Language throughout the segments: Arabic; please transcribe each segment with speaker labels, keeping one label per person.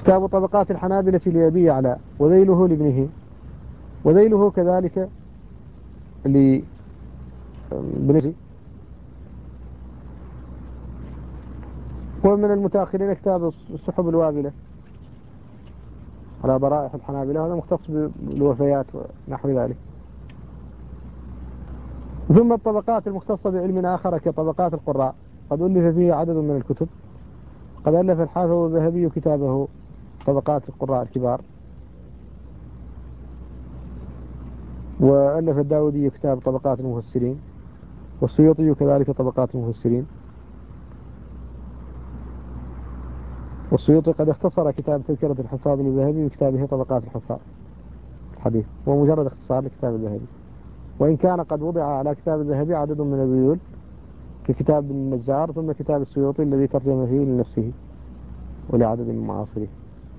Speaker 1: كتاب طبقات الحنابلة لأبي يعلى، وذيله لابنه، وذيله كذلك لابنه. ومن المتأخرين كتاب السحب الوابلة على ضرائح الحنابلة، هذا مختص بالوفيات ونحو ذلك. ثم الطبقات المختصة بعلم آخر كطبقات القراء، قد ألف فيه عدد من الكتب. قد ألف الحافظ الذهبي كتابه طبقات القراء الكبار، وألف الداودي كتاب طبقات المفسرين، والسيوطي كذلك طبقات المفسرين. والسيوطي قد اختصر كتاب تذكرة الحفاظ للذهبي بكتابه طبقات الحفاظ الحديث، ومجرد اختصار لكتاب الذهبي، وإن كان قد وضع على كتاب الذهبي عدد من الذيول ككتاب النجار، ثم كتاب السيوطي الذي ترجم فيه لنفسه ولعدد من معاصره.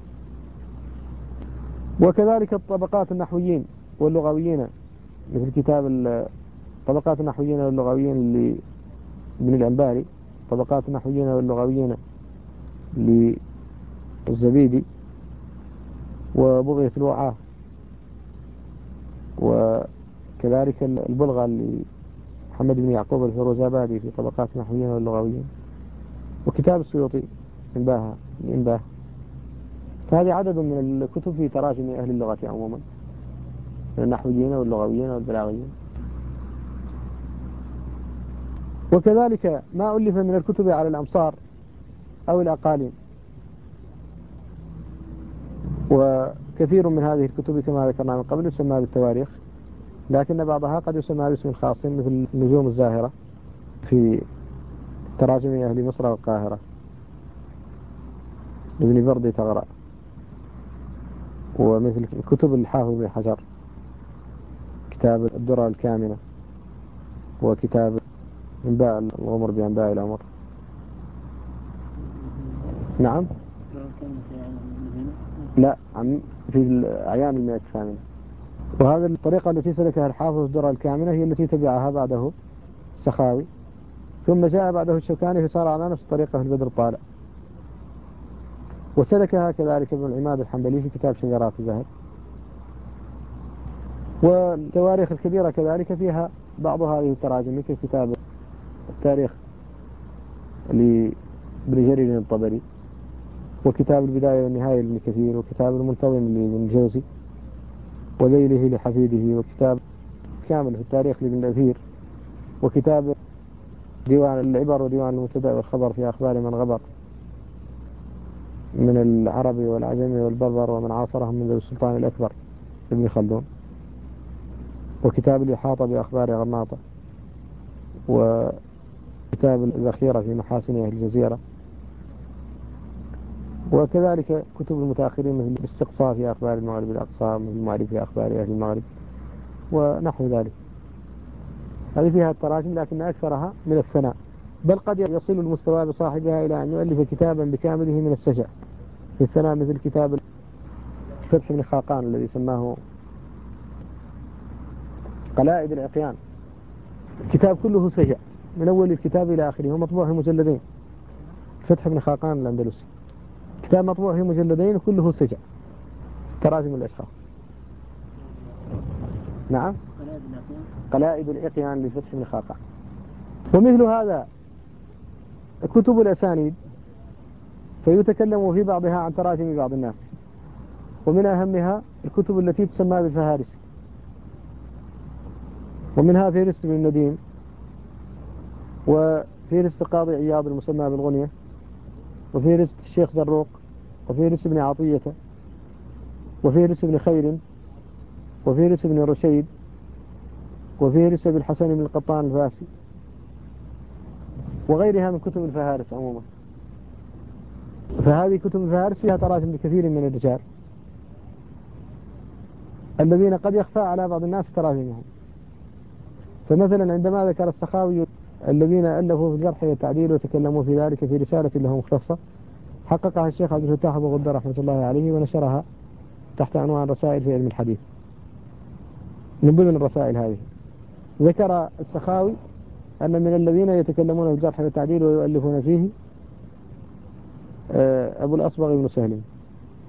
Speaker 1: وكذلك الطبقات النحويين واللغويين، مثل كتاب طبقات النحويين واللغويين اللي من الأنباري، طبقات النحويين واللغويين للزبيدي، وبغية الوعاة، وكذلك البلغة لمحمد بن يعقوب الفيروزابادي في طبقات النحويين واللغويين، وكتاب السيوطي إنباه. فهذه عدد من الكتب في تراجم أهل اللغة عموما من النحويين واللغويين والبلاغيين. وكذلك ما ألف من الكتب على الأمصار أو الأقاليم، وكثير من هذه الكتب كما ذكرنا من قبل يسمى بالتواريخ، لكن بعضها قد يسمى باسم خاص، مثل النجوم الزاهرة في تراجم أهل مصر والقاهرة لابن بردي تغرى، ومثل كتب الحافظ بن حجر كتاب الدرة الكامنة، وكتاب انباء الغمر بأنباء العمر. نعم، لا، في أعيان المئة الثامنة. وهذه الطريقة التي سلكها الحافظ الدرة الكامنة هي التي تبعها بعده السخاوي، ثم جاء بعده الشوكاني فصار على نفس الطريقة في البدر الطالع، وسلكها كذلك ابن العماد الحنبلي في كتاب شجرات الذهب. والتواريخ الكبيرة كذلك فيها بعض هذه التراجم، مثل كتاب التاريخ لابن جرير الطبري، وكتاب البداية والنهاية لابن كثير، وكتاب المنتظم لابن الجوزي، وذيله لحفيده، وكتاب كامل في التاريخ لابن الأثير، وكتاب ديوان العبر وديوان المبتدأ والخبر في أخبار من غبر من العربي والعجمي والبربر ومن عاصرهم من ذوي السلطان الأكبر ابن خلدون، وكتاب الإحاطة بأخبار غرناطة، وكتاب الذخيرة في محاسن أهل الجزيرة، وكذلك كتب المتأخرين مثل الاستقصاء في أخبار المغرب الأقصى، مثل المعرفة في أخبار أهل المغرب ونحو ذلك. هذه فيها التراجم لكن أكثرها من الثناء، بل قد يصل المستوى بصاحبها إلى أن يؤلف كتابا بكامله من السجع في الثناء، مثل كتاب فتح بن خاقان الذي سماه قلائد العقيان، كتاب كله سجع من أول الكتاب إلى آخره، ومطبوع في مجلدين. فتح بن خاقان الأندلسي كتاب مطبوع في مجلدين وكله سجع تراجم الأشخاص. نعم، قلائد العقيان لفتح بن خاقان. ومثل هذا كتب الأسانيد فيتكلم في بعضها عن تراجم بعض الناس، ومن أهمها الكتب التي تسمى بالفهارس، ومنها فهرست بن النديم، وفهرست القاضي عياض المسمى بالغنية، وفهرست الشيخ زروق، وفهرست بن عطية، وفهرست بن خير، وفهرست بن رشيد، وفهرست بالحسن بن القطان الفاسي، وغيرها من كتب الفهارس عموما. فهذه كتب الفهارس فيها تراجم لكثير من الرجال الذين قد يخفى على بعض الناس تراجمهم. فمثلا عندما ذكر السخاوي الذين ألفوا في الجرح والتعديل وتكلموا في ذلك في رسالة له مختصة حققها الشيخ عبد الفتاح أبو غدة رحمة الله عليه، ونشرها تحت عنوان رسائل في علم الحديث. من ضمن الرسائل هذه ذكر السخاوي أن من الذين يتكلمون في الجرح والتعديل ويؤلفون فيه أبو الأصبغ بن سهل،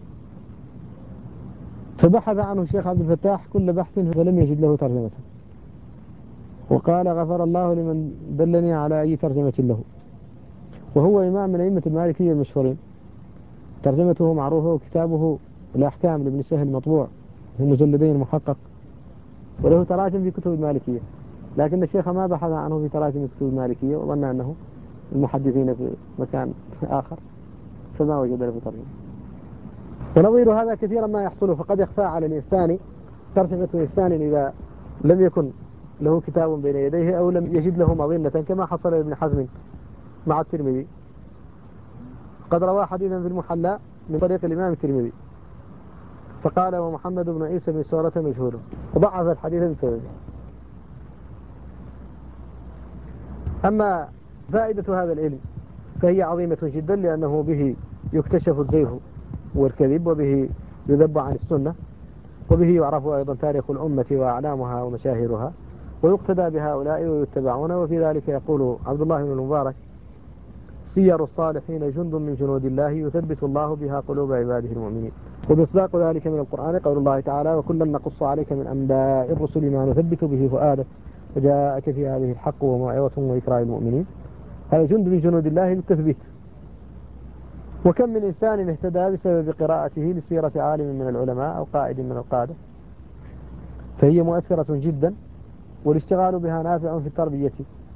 Speaker 1: فبحث عنه الشيخ عبد الفتاح كل بحث فلم يجد له ترجمة، وقال غفر الله لمن دلني على أي ترجمة له. وهو إمام من أئمة المالكية المشهورين، ترجمته معروفة، وكتابه الأحكام لابن سهل مطبوع في مجلدين محقق، وله تراجم في كتب المالكية، لكن الشيخ ما بحث عنه في تراجم كتب المالكية، وظن أنه المحدثين في مكان آخر فما وجد له ترجمة. ونظير هذا كثيرا ما يحصل، فقد يخفى على الإنسان ترجمة إنسان إذا لم يكن له كتاب بين يديه أو لم يجد له مظنة، كما حصل لابن حزم مع الترمذي، قد روى حديثا في المحلى من طريق الإمام الترمذي فقال ومحمد بن عيسى بن سورة مجهول، وضعف الحديث بسببه. أما فائدة هذا العلم فهي عظيمة جدا، لأنه به يكتشف الزيغ والكذب، وبه يذب عن السنة، وبه يعرف أيضا تاريخ الأمة وأعلامها ومشاهيرها، ويقتدى بهؤلاء ويتبعون. وفي ذلك يقول عبد الله بن المبارك سير الصالحين جند من جنود الله يثبت الله بها قلوب عباده المؤمنين. ومصداق ذلك من القرآن قول الله تعالى وكلا نقص عليك من أنباء الرسل ما نثبت به فؤادك وجاءك في هذه الحق وموعظة وذكرى للمؤمنين. هذا جند من جنود الله للتثبيت. وكم من إنسان اهتدى بسبب قراءته لسيرة عالم من العلماء أو قائد من القادة، فهي مؤثرة جدا، والاشتغال بها نافع في التربية.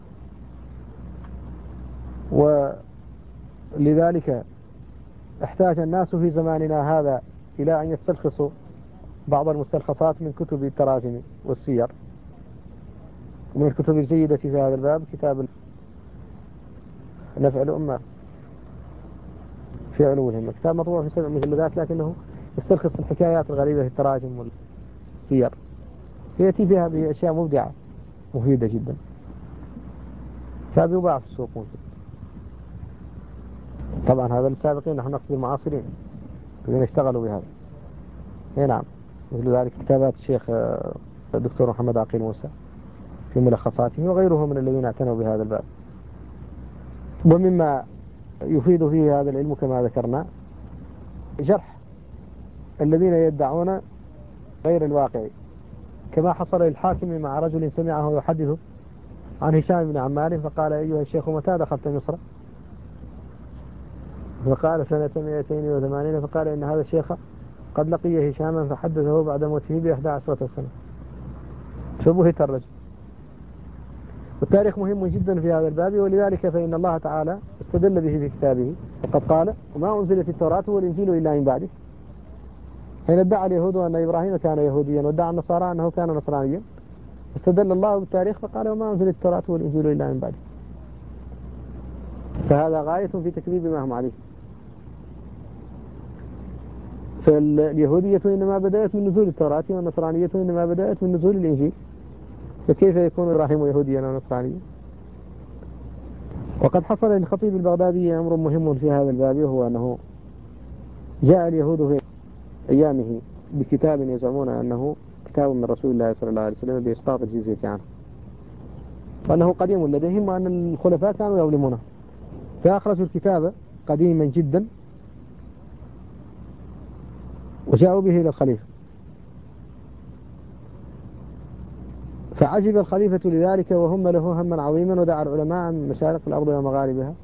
Speaker 1: ولذلك احتاج الناس في زماننا هذا إلى أن يستلخصوا بعض المستلخصات من كتب التراجم والسير. ومن الكتب الجيدة في هذا الباب كتاب نفع الأمة في علو الهمة، كتاب مطبوع في 7 مجلدات، لكنه يستلخص الحكايات الغريبة في التراجم والسير، يأتي فيها بأشياء مبدعة مفيدة جدا، كتاب يباع في السوق ممكن. طبعا هذا السابقين، نحن نقصد المعاصرين الذين اشتغلوا بهذا. نعم، مثل ذلك كتابات الشيخ الدكتور محمد عقيل موسى في ملخصاته، وغيره من الذين اعتنوا بهذا الباب. ومما يفيد فيه هذا العلم كما ذكرنا جرح الذين يدعون غير الواقع، كما حصل للحاكم مع رجل سمعه يحدث عن هشام بن عمار فقال أيها الشيخ متى دخلت مصر؟ فقال سنة 280، فقال إن هذا الشيخ قد لقي هشاما فحدثه بعد موته ب11 سنة، فبهت الرجل. والتاريخ مهم جدا في هذا الباب، ولذلك فإن الله تعالى استدل به في كتابه، وقد قال وما أنزلت التوراة والإنجيل إلا من بعده، حين ادعى اليهود أن إبراهيم كان يهوديا وادعى النصارى أنه كان نصرانيا، استدل الله بالتاريخ فقال وما أنزلت التوراة والإنجيل إلا من بعده. فهذا غاية في تكذيب ما هم عليه. فاليهودية إنما بدأت من نزول التوراة، والنصرانية إنما بدأت من نزول الإنجيل، فكيف يكون إبراهيم يهوديا ونصرانيا؟ وقد حصل للخطيب البغدادي أمر مهم في هذا الباب، وهو أنه جاء اليهود في أيامه بكتاب يزعمون أنه كتاب من رسول الله صلى الله عليه وسلم بإسقاط الجزية عنه، وأنه قديم لديهم، وأن الخلفاء كانوا يظلمونه، فأخرجوا الكتاب قديما جدا وجاءوا به إلى الخليفة، فعجب الخليفة لذلك وهم له هما عظيما، ودعا العلماء من مشارق الأرض ومغاربها،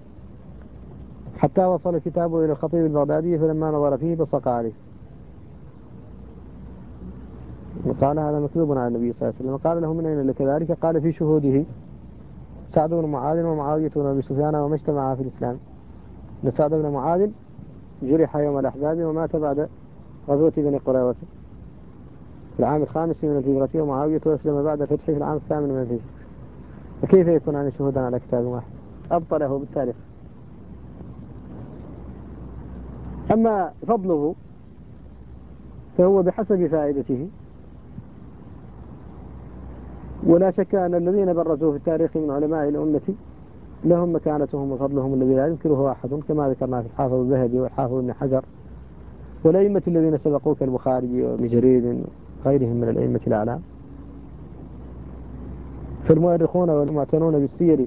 Speaker 1: حتى وصل كتابه إلى الخطيب البغدادي، فلما نظر فيه بصق عليه وقال هذا مكذوب على النبي صلى الله عليه وسلم. قال له من أين لك ذلك؟ قال في شهوده سعد بن معاذ ومعاوية بن أبي سفيان وما اجتمعا في الإسلام. إن سعد بن معاذ جرح يوم الأحزاب ومات بعد غزوة بني قريظة في العام 5 من الهجرة، ومعاوية أسلم بعد الفتح في العام 8 من الهجرة، فكيف يكون عن شهودا على كتاب واحد؟ أبطله بالتاريخ. أما فضله فهو بحسب فائدته، ولا شك أن الذين برزوا في التاريخ من علماء الأمة لهم مكانتهم وفضلهم الذي لا ينكره أحد، كما ذكرنا في الحافظ الذهبي والحافظ ابن حجر والأئمة الذين سبقوك البخاري وابن جرير وغيرهم من الأئمة الأعلام. فالمؤرخون والمعتنون بالسير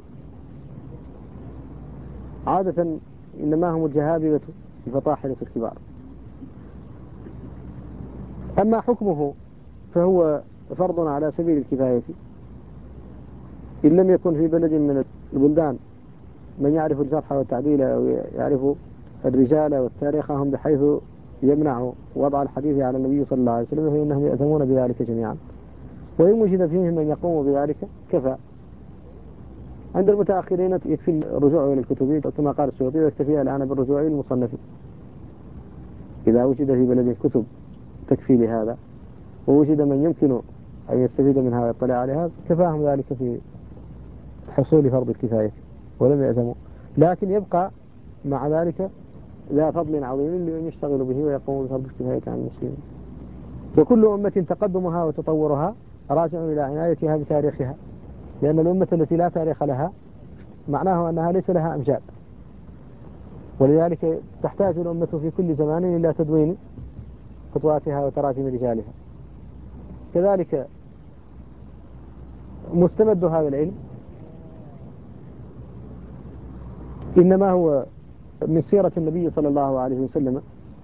Speaker 1: عادة إنما هم الجهابذة الفطاحلة الكبار، أما حكمه فهو فرض على سبيل الكفاية، إن لم يكن في بلد من البلدان من يعرف الجرح والتعديل أو يعرف الرجال والتاريخ هم بحيث يمنع وضع الحديث على النبي صلى الله عليه وسلم، فإنهم يأثمون بذلك جميعا. وإن وجد فيهم من يقوم بذلك كفى. عند المتأخرين يكفي الرجوع إلى الكتب كما قال السيوطي، ويكتفي الآن بالرجوع إلى المصنف. إذا وجد في بلد كتب تكفي لهذا ووجد من يمكن أن يستفيد منها ويطلع عليها كفاهم ذلك في حصول فرض الكفاية ولم يأثموا. لكن يبقى مع ذلك ذا فضل عظيم لمن يشتغل به ويقوم بفرض الكفاية عن المسلمين. وكل أمة تقدمها وتطورها راجع إلى عنايتها بتاريخها، لأن الأمة التي لا تاريخ لها معناه أنها ليس لها أمجاد، ولذلك تحتاج الأمة في كل زمان إلى تدوين خطواتها وتراجم رجالها. كذلك مستمد هذا العلم إنما هو من سيرة النبي صلى الله عليه وسلم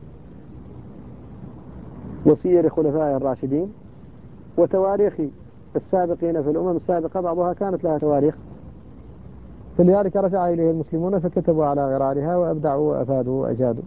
Speaker 1: وسير خلفاء الراشدين وتواريخ السابقين في الأمم السابقة، بعضها كانت لها تواريخ، فلذلك رجع إليه المسلمون فكتبوا على غرارها وأبدعوا وأفادوا وأجادوا.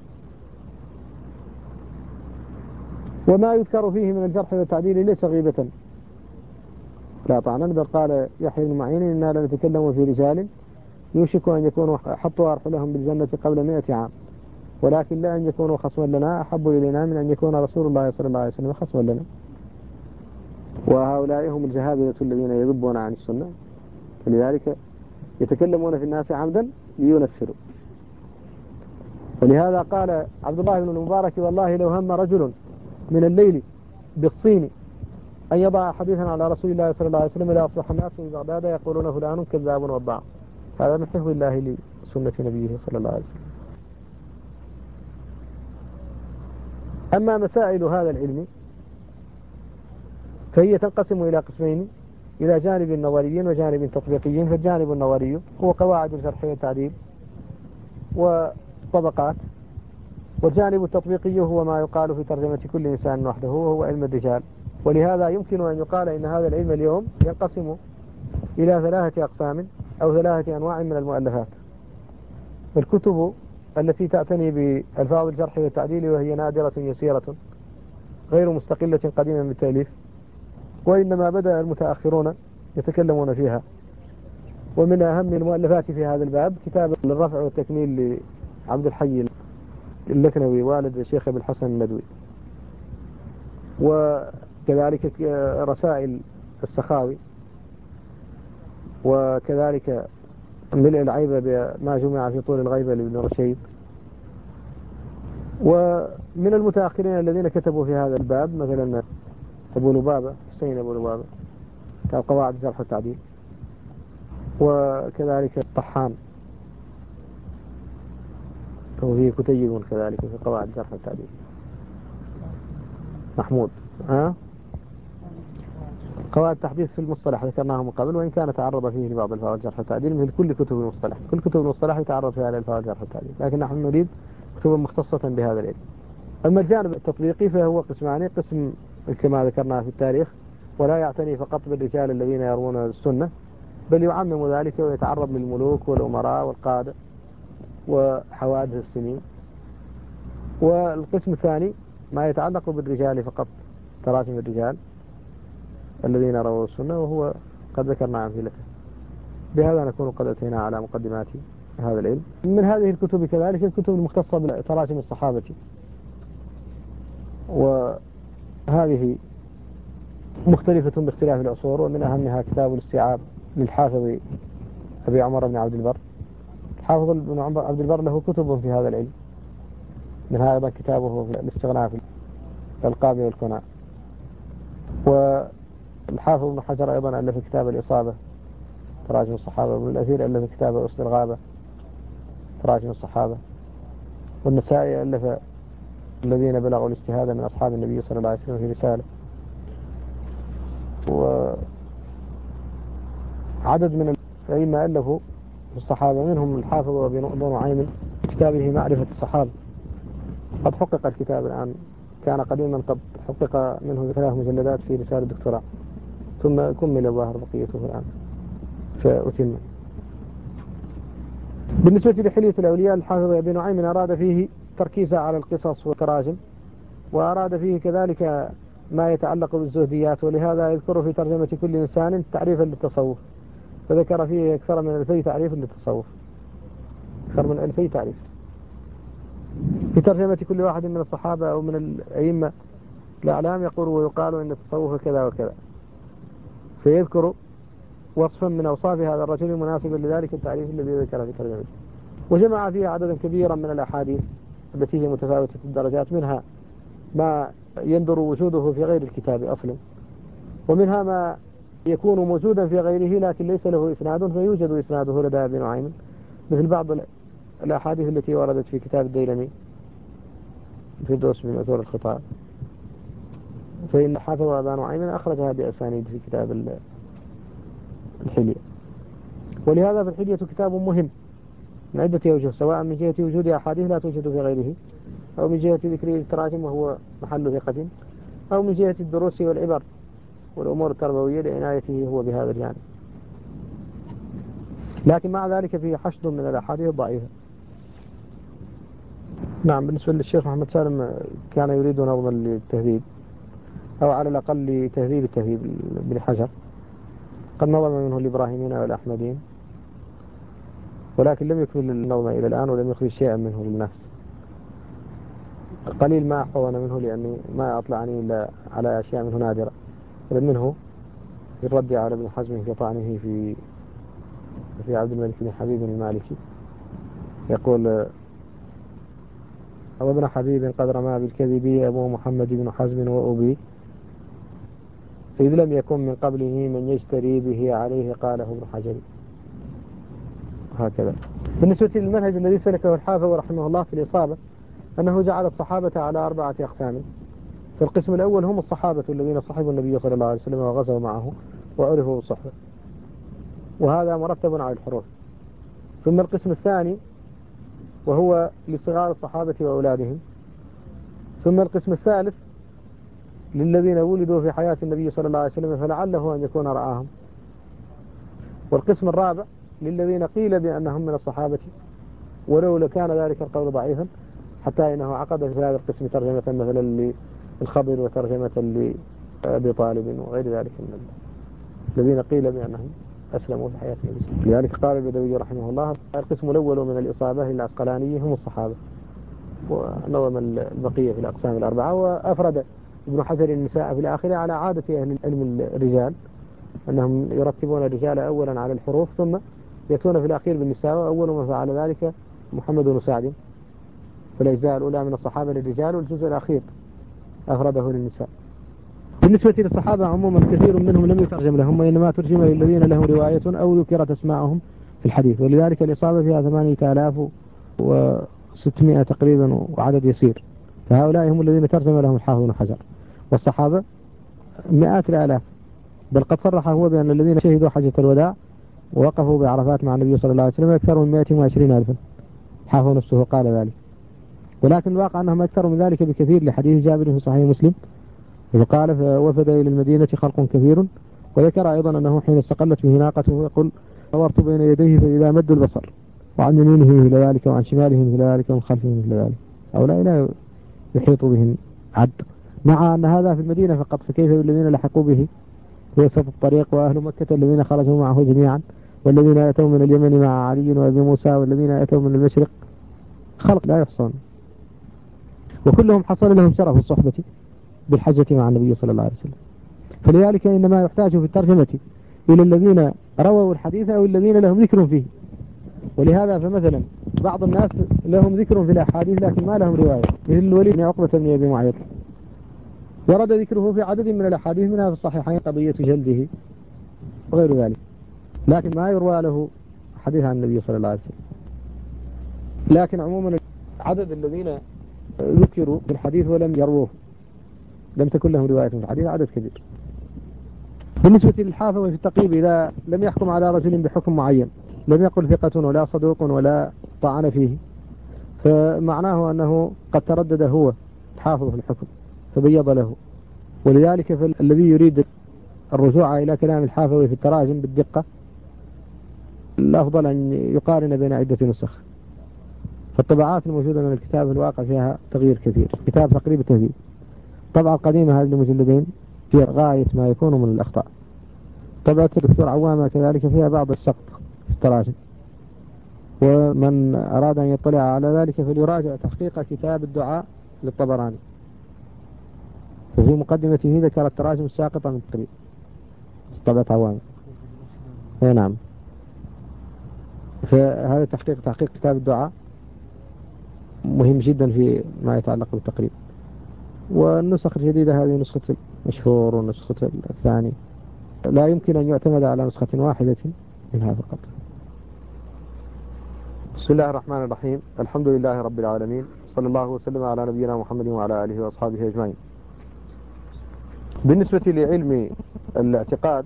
Speaker 1: وما يذكر فيه من الجرح والتعديل ليس غيبة لا طعنا، بل قال يحيى بن معين إنا لنتكلم في رجال يوشك أن يكونوا حطوا أرحلهم بالجنة قبل 100 عام، ولكن لا أن يكونوا خصما لنا أحب إلينا من أن يكون رسول الله صلى الله عليه وسلم خصما لنا. وهؤلاء هم الجهابذة الذين يذبون عن السنة، فلذلك يتكلمون في الناس عمدا لينفروا. ولهذا قال عبد الله بن المبارك والله لو هم رجل من الليل بالصين أن يضع حديثا على رسول الله صلى الله عليه وسلم لأصبح الناس في بغداد يقولون فلان كذاب وضاع. هذا من حفظ الله لسنة نبيه صلى الله عليه وسلم. أما مسائل هذا العلم فهي تنقسم إلى قسمين، إلى جانب نظري وجانب تطبيقي. فالجانب النظري هو قواعد الجرح والتعديل وطبقات، والجانب التطبيقي هو ما يقال في ترجمة كل إنسان وحده وهو علم الرجال. ولهذا يمكن أن يقال إن هذا العلم اليوم ينقسم إلى 3 أقسام أو 3 أنواع من المؤلفات. الكتب التي تعتني بألفاظ الجرح والتعديل وهي نادرة يسيرة غير مستقلة قديما بالتأليف، وإنما بدأ المتأخرون يتكلمون فيها. ومن أهم المؤلفات في هذا الباب كتاب الرفع والتكميل لعبد الحي اللكنوي والد الشيخ أبي الحسن الندوي، وكذلك رسائل السخاوي، وكذلك ملء العيبة بما جمع في طول الغيبة لابن رشيد. ومن المتأخرين الذين كتبوا في هذا الباب مثلا أبو لبابة حسين أبو لبابة كتاب قواعد الجرح والتعديل، وكذلك الطحان وفيه كتيب كذلك في قواعد الجرح والتعديل محمود قواعد تحديث في المصطلح ذكرناه من قبل، وإن كان تعرض فيه لبعض الفاظ الجرح والتعديل مثل كل كتب المصطلح. كل كتب المصطلح يتعرض فيها لألفاظ الجرح والتعديل، لكن نحن نريد كتبا مختصة بهذا العلم. أما الجانب التطبيقي فهو قسمان: قسم كما ذكرنا في التاريخ، ولا يعتني فقط بالرجال الذين يروون السنة، بل يعمم ذلك ويتعرض للملوك والأمراء والقادة وحوادث السنين. والقسم الثاني ما يتعلق بالرجال فقط، تراجم الرجال الذين رووا السنة، وهو قد ذكرنا أمثلته. بهذا نكون قد أتينا على مقدمات هذا العلم. من هذه الكتب كذلك الكتب المختصة بتراجم الصحابة، وهذه مختلفة باختلاف العصور، ومن أهمها كتاب الاستيعاب للحافظ أبي عمر بن عبد البر. الحافظ بن عبد البر له كتب في هذا العلم، منها أيضا كتابه في الاستغناء في الألقاب والكنى. والحافظ ابن حجر أيضا ألف كتاب الإصابة تراجم الصحابة، وابن الأثير ألف كتاب أصل الغابة تراجم الصحابة، والنسائي ألف الذين بلغوا الاجتهاد من أصحاب النبي صلى الله عليه وسلم في رسالة. وعدد من الأئمة ألفوا في الصحابة، منهم الحافظ أبو نعيم كتابه معرفة الصحابة، قد حقق الكتاب الآن كان قديما قد حقق منه 3 مجلدات في رسالة دكتوراه، ثم كمل الظاهر بقيته الآن فأتم. بالنسبة لحلية الأولياء، الحافظ ابن نعيم أراد فيه تركيزا على القصص والتراجم، وأراد فيه كذلك ما يتعلق بالزهديات، ولهذا يذكر في ترجمة كل إنسان تعريفا للتصوف، فذكر فيه أكثر من 2000 تعريف للتصوف، أكثر من 2000 تعريف في ترجمة كل واحد من الصحابة أو من الأئمة الأعلام، يقول ويقال إن التصوف كذا وكذا، فيذكر وصفا من أوصاف هذا الرجل مناسبا لذلك التعريف الذي ذكره في ترجمته. وجمع فيها عددا كبيرا من الأحاديث التي هي متفاوتة الدرجات، منها ما يندر وجوده في غير الكتاب أصلا، ومنها ما يكون موجودا في غيره لكن ليس له إسناد فيوجد إسناده لدى ابن نعيم، مثل بعض الأحاديث التي وردت في كتاب الديلمي في دوس من أثور الخطاب، فإن حافظ أبا نعيم أخرجها بأسانيد في كتاب الحلية. ولهذا في الحلية كتاب مهم من عدة أوجه، سواء من جهة وجود أحاديث لا توجد في غيره، أو من جهة ذكر التراجم وهو محل ثقة، أو من جهة الدروس والعبر والأمور التربوية لعنايته هو بهذا الجانب. لكن مع ذلك فيه حشد من الأحاديث الضعيفة. نعم، بالنسبة للشيخ محمد سالم كان يريد نظما للتهذيب، أو على الأقل لتهذيب التهذيب بن حجر، قد نظم منه الإبراهيمين والأحمدين، ولكن لم يكمل النظم إلى الآن، ولم يخرج شيئا منه للناس. قليل ما أحفظنا منه لأني ما أطلعني إلا على أشياء منه نادرة، منه في الرد على ابن حزم في طعنه في عبد الملك بن حبيب المالكي، يقول أو ابن حبيب قد رمى بالكذب أبو محمد بن حزم وأبي، إذ لم يكن من قبله من يجتري به عليه، قاله ابن حجر. هكذا. بالنسبة للمنهج الذي سلكه الحافظ رحمه الله في الإصابة، أنه جعل الصحابة على 4 أقسام. فالقسم الأول هم الصحابة الذين صحبوا النبي صلى الله عليه وسلم وغزوا معه وعرفوا بالصحبة، وهذا مرتب على الحروف. ثم القسم الثاني وهو لصغار الصحابة وأولادهم. ثم القسم الثالث للذين ولدوا في حياة النبي صلى الله عليه وسلم فلعله أن يكون رعاهم. والقسم الرابع للذين قيل بأنهم من الصحابة ولو لكان ذلك القول ضعيفا، حتى إنه عقد في هذا القسم ترجمة مثلا للخضر وترجمة لأبي طالب وغير ذلك من الذين قيل بأنهم أسلموا في حياة النبي. لذلك قال البدوي رحمه الله القسم الأول من الإصابة للعسقلاني هم الصحابة، ونظم البقية في الأقسام الأربعة. وأفرد ابن حجر النساء في الآخرة على عادة أهل العلم الرجال، أنهم يرتبون الرجال أولا على الحروف ثم يأتون في الأخير بالنساء، وأول من فعل ذلك محمد بن سعد، فالأجزاء الأولى من الصحابة للرجال والجزء الأخير أفرده للنساء. بالنسبة للصحابة عموما كثير منهم لم يترجم لهم، وإنما ترجم للذين لهم رواية أو ذكرت أسماءهم في الحديث، ولذلك الإصابة فيها 8600 تقريبا وعدد يسير، فهؤلاء هم الذين ترجم لهم الحافظ بن حجر. والصحابة مئات الآلاف، بل قد صرح هو بأن الذين شهدوا حجة الوداع ووقفوا بعرفات مع النبي صلى الله عليه وسلم أكثر من 120,000، الحافظ نفسه قال ذلك. ولكن الواقع أنهم أكثر من ذلك بكثير، لحديث جابر في صحيح مسلم وقال وفد إلى المدينة خلق كثير. وذكر أيضا أنه حين استقلت به ناقته يقول نظرت بين يديه فإذا مد البصر، وعن يمينه مثل ذلك وعن شماله مثل ذلك ومن خلفه مثل ذلك، هؤلاء لا يحيط بهم عد، مع أن هذا في المدينة فقط، فكيف بالذين لحقوا به في وسط الطريق، وأهل مكة الذين خرجوا معه جميعا، والذين أتوا من اليمن مع علي وأبي موسى، والذين أتوا من المشرق، خلق لا يحصون، وكلهم حصل لهم شرف الصحبة بالحجة مع النبي صلى الله عليه وسلم. فلذلك إنما يحتاج في الترجمة إلى الذين رووا الحديث أو الذين لهم ذكر فيه. ولهذا فمثلا بعض الناس لهم ذكر في الأحاديث لكن ما لهم رواية، مثل الوليد بن عقبة بن أبي معيط، ورد ذكره في عدد من الأحاديث منها في الصحيحين قضية جلده وغير ذلك، لكن ما يروى له حديث عن النبي صلى الله عليه وسلم. لكن عموما عدد الذين ذكروا في الحديث ولم يروه لم تكن لهم رواية في الحديث عدد كبير. بالنسبة للحافظ في التقريب إذا لم يحكم على رجل بحكم معين، لم يقل ثقة ولا صدوق ولا طعن فيه، فمعناه أنه قد تردد هو الحافظ في الحكم، فبيض له. ولذلك الذي يريد الرجوع إلى كلام الحافظي في التراجم بالدقة الأفضل أن يقارن بين عدة نسخ. فالطبعات الموجودة من الكتاب في الواقع فيها تغيير كثير، كتاب تقريبا تهذيب. الطبعة القديمة هذه المجلدين فيها غاية ما يكون من الأخطاء. طبعة الدكتور عوامة كذلك فيها بعض السقط في التراجم، ومن أراد أن يطلع على ذلك فليراجع تحقيق كتاب الدعاء للطبراني، وفي مقدمته ذكر التراجم الساقطة من التقريب طبعة عوامة. نعم، فهذا تحقيق كتاب الدعاء مهم جدا في ما يتعلق بالتقريب. والنسخ الجديدة هذه نسخة المشهور ونسخة الثاني، لا يمكن أن يعتمد على نسخة واحدة منها فقط. بسم الله الرحمن الرحيم، الحمد لله رب العالمين، صلى الله وسلم على نبينا محمد وعلى آله وأصحابه أجمعين. بالنسبة لعلم الاعتقاد،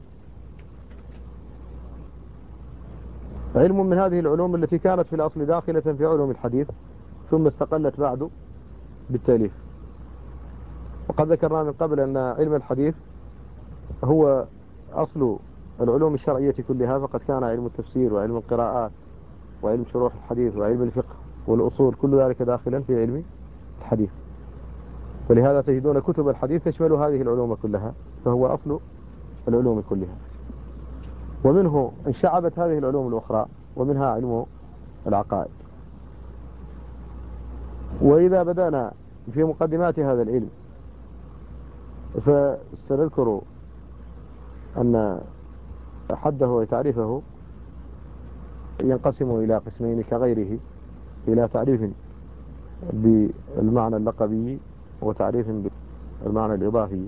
Speaker 1: علم من هذه العلوم التي كانت في الأصل داخلة في علوم الحديث، ثم استقلت بعد بالتأليف. وقد ذكرنا من قبل أن علم الحديث هو أصل العلوم الشرعية كلها، فقد كان علم التفسير وعلم القراءات وعلم شروح الحديث وعلم الفقه والأصول كل ذلك داخلا في علم الحديث. ولهذا تجدون كتب الحديث تشمل هذه العلوم كلها، فهو أصل العلوم كلها. ومنه انشعبت هذه العلوم الأخرى، ومنها علم العقائد. وإذا بدأنا في مقدمات هذا العلم فسنذكر أن حده وتعريفه ينقسم إلى قسمين كغيره، إلى تعريف بالمعنى اللقبي وتعريف بالمعنى الإضافي.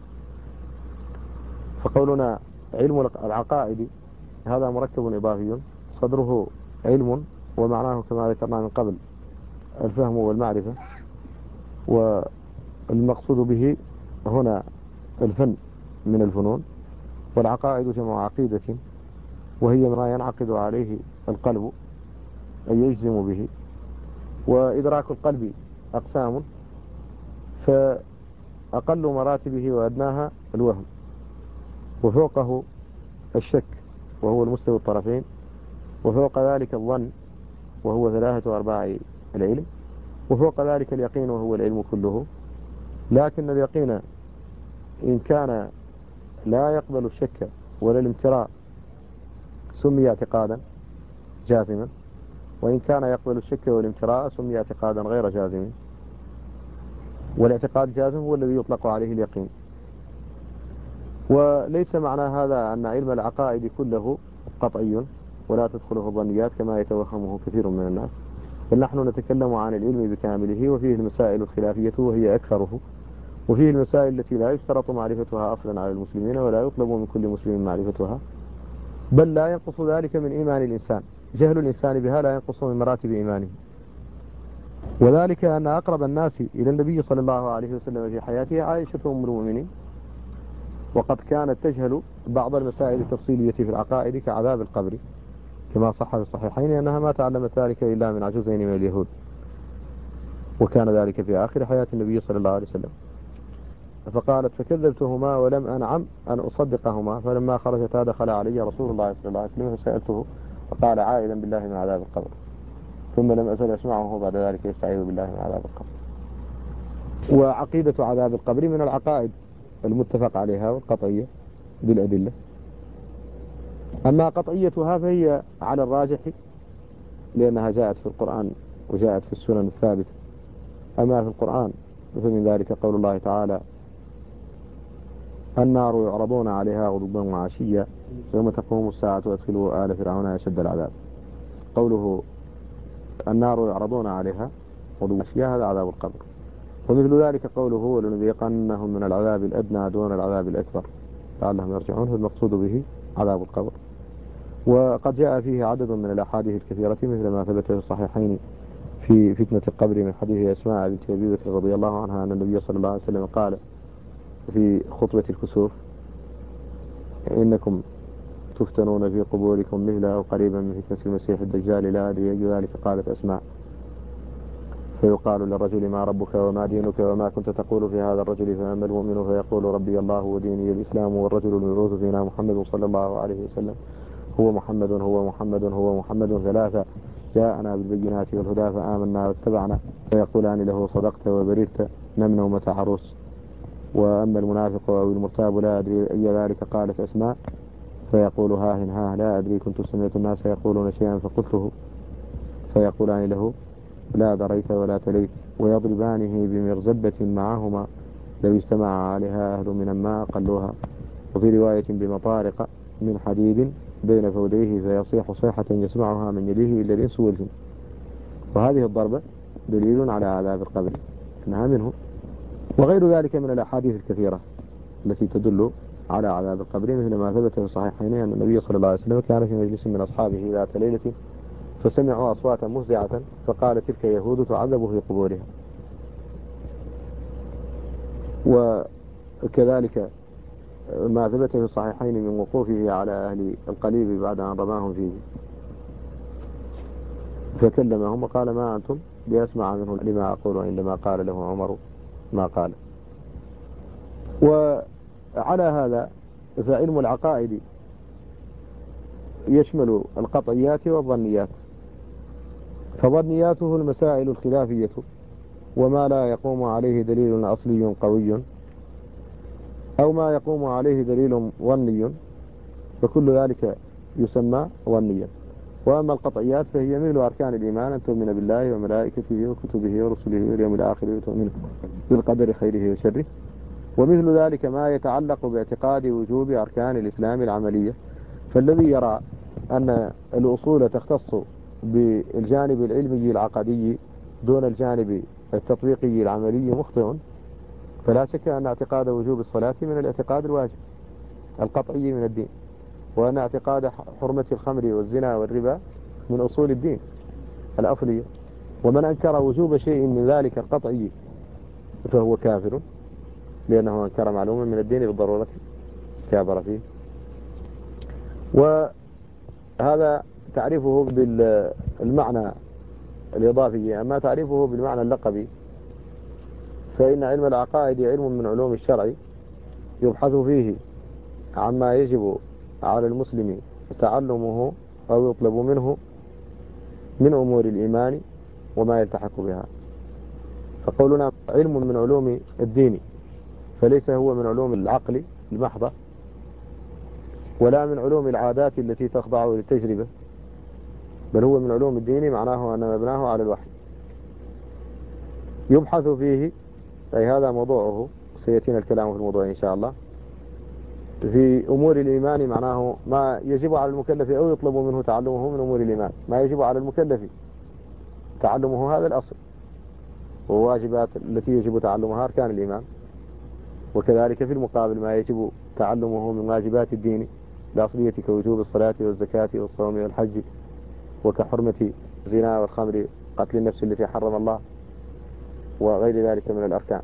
Speaker 1: فقولنا علم العقائد هذا مركب إضافي، صدره علم ومعناه كما ذكرنا من قبل الفهم والمعرفة، والمقصود به هنا الفن من الفنون. والعقائد جمع عقيدة، وهي ما ينعقد عليه القلب أي يجزم به. وإدراك القلب أقسام، فأقل مراتبه وأدناها الوهم، وفوقه الشك وهو المستوى الطرفين، وفوق ذلك الظن وهو 3/4 العلم، وفوق ذلك اليقين وهو العلم كله. لكن اليقين إن كان لا يقبل الشك ولا الامتراء سمي اعتقادا جازما، وإن كان يقبل الشك والامتراء سمي اعتقادا غير جازم. والاعتقاد جازم هو الذي يطلق عليه اليقين. وليس معنى هذا أن علم العقائد كله قطعي ولا تدخله الظنيات كما يتوهمه كثير من الناس، بل نحن نتكلم عن العلم بكامله، وفيه المسائل الخلافية وهي أكثره، وفيه المسائل التي لا يشترط معرفتها أصلا على المسلمين ولا يطلب من كل مسلم معرفتها، بل لا ينقص ذلك من إيمان الإنسان. جهل الإنسان بها لا ينقص من مراتب إيمانه. وذلك أن أقرب الناس إلى النبي صلى الله عليه وسلم في حياته عائشة أم المؤمنين، وقد كانت تجهل بعض المسائل التفصيلية في العقائد كعذاب القبر، كما صح في الصحيحين أنها ما تعلمت ذلك إلا من عجوزين من اليهود، وكان ذلك في آخر حياة النبي صلى الله عليه وسلم. فقالت فكذبتهما ولم أنعم أن أصدقهما، فلما خرجتا دخل علي رسول الله صلى الله عليه وسلم فسألته فقال عائذا بالله من عذاب القبر، ثم لم أزل أسمعه بعد ذلك يستعيذ بالله من عذاب القبر. وعقيدة عذاب القبر من العقائد المتفق عليها والقطعية بالأدلة. أما قطعيتها فهي على الراجح لأنها جاءت في القرآن وجاءت في السنن الثابتة. أما في القرآن فمن ذلك قول الله تعالى النار يعرضون عليها غدوا وعشيا يوم تقوم الساعة وادخلوا آل فرعون أشد العذاب. قوله النار يعرضون عليها غدوا وعشيا هذا عذاب القبر. ومثل ذلك قوله ولنذيقنهم من العذاب الأدنى دون العذاب الأكبر لعلهم يرجعون، فالمقصود به عذاب القبر. وقد جاء فيه عدد من الأحاديث الكثيرة مثل ما ثبت في الصحيحين في فتنة القبر من حديث أسماء بنت أبي بكر رضي الله عنها أن النبي صلى الله عليه وسلم قال في خطبة الكسوف إنكم تفتنون في قبوركم مثل أو قريبا من فتنة المسيح الدجال لا أدري ذلك. قالت أسماء فيقال للرجل ما ربك وما دينك وما كنت تقول في هذا الرجل، فأما المؤمن فيقول ربي الله وديني الإسلام، والرجل المبعوث فينا محمد صلى الله عليه وسلم، هو محمد هو محمد هو محمد ثلاثة، جاءنا بالبينات والهدى فآمنا واتبعنا، فيقولان له صدقت وبررت، نم نومة عروس. وأما المنافق أو المرتاب لا أدري أي ذلك قالت أسماء، فيقول ها لا أدري كنت سمعت الناس يقولون شيئا فقلته، فيقولان له لا دريت ولا تليت، ويضربانه بمرزبة معهما لو اجتمع عليها أهل من الماء قلوها. وفي رواية بمطارق من حديد بين فوديه فيصيح صيحة يسمعها من يليه إلا الإنس والجن. وهذه الضربة دليل على عذاب القبر إنها منه. وغير ذلك من الأحاديث الكثيرة التي تدل على عذاب القبر، مثل ما ثبت في الصحيحين أن النبي صلى الله عليه وسلم كان في مجلس من أصحابه ذات ليلة فسمعوا أصواتا مفزعة فقال تلك يهود تعذب في قبورها. وكذلك ما ثبت في الصحيحين من وقوفه على أهل القليب بعد أن رماهم فيه فكلمهم وقال ما أنتم بأسمع منه لما أقول عندما قال له عمر ما قال. وعلى هذا فعلم العقائد يشمل القطعيات والظنيات، فظنياته المسائل الخلافية وما لا يقوم عليه دليل أصلي قوي أو ما يقوم عليه دليل ظني، فكل ذلك يسمى ظنيا. وأما القطعيات فهي مثل أركان الإيمان أن تؤمن بالله وملائكته وكتبه ورسله واليوم الآخر وتؤمن بالقدر خيره وشره. ومثل ذلك ما يتعلق باعتقاد وجوب أركان الإسلام العملية، فالذي يرى أن الأصول تختص بالجانب العلمي العقدي دون الجانب التطبيقي العملي مخطئ. فلا شك أن اعتقاد وجوب الصلاة من الاعتقاد الواجب القطعي من الدين، وأن اعتقاد حرمة الخمر والزنا والربا من أصول الدين الأصلية. ومن أنكر وجوب شيء من ذلك القطعي فهو كافر، لأنه أنكر معلوما من الدين بالضرورة كافر فيه. وهذا تعريفه بالمعنى الإضافي. أما تعريفه بالمعنى اللقبي فإن علم العقائد علم من علوم الشرع يبحث فيه عما يجب على المسلم تعلمه أو يطلب منه من أمور الإيمان وما يلتحق بها. فقولنا علم من علوم الدين فليس هو من علوم العقل المحضة، ولا من علوم العادات التي تخضع للتجربة، بل هو من علوم الدين، معناه أن مبناه على الوحي. يبحث فيه، أي هذا موضوعه، سيأتينا الكلام في الموضوع إن شاء الله. في أمور الإيمان معناه ما يجب على المكلف أو يطلب منه تعلمه من أمور الإيمان، ما يجب على المكلف تعلمه هذا الأصل، وواجبات التي يجب تعلمها أركان الإيمان. وكذلك في المقابل ما يجب تعلمه من واجبات الدين الأصلية كوجوب الصلاة والزكاة والصوم والحج، وكحرمة الزنا والخمر قتل النفس التي حرم الله وغير ذلك من الأركان.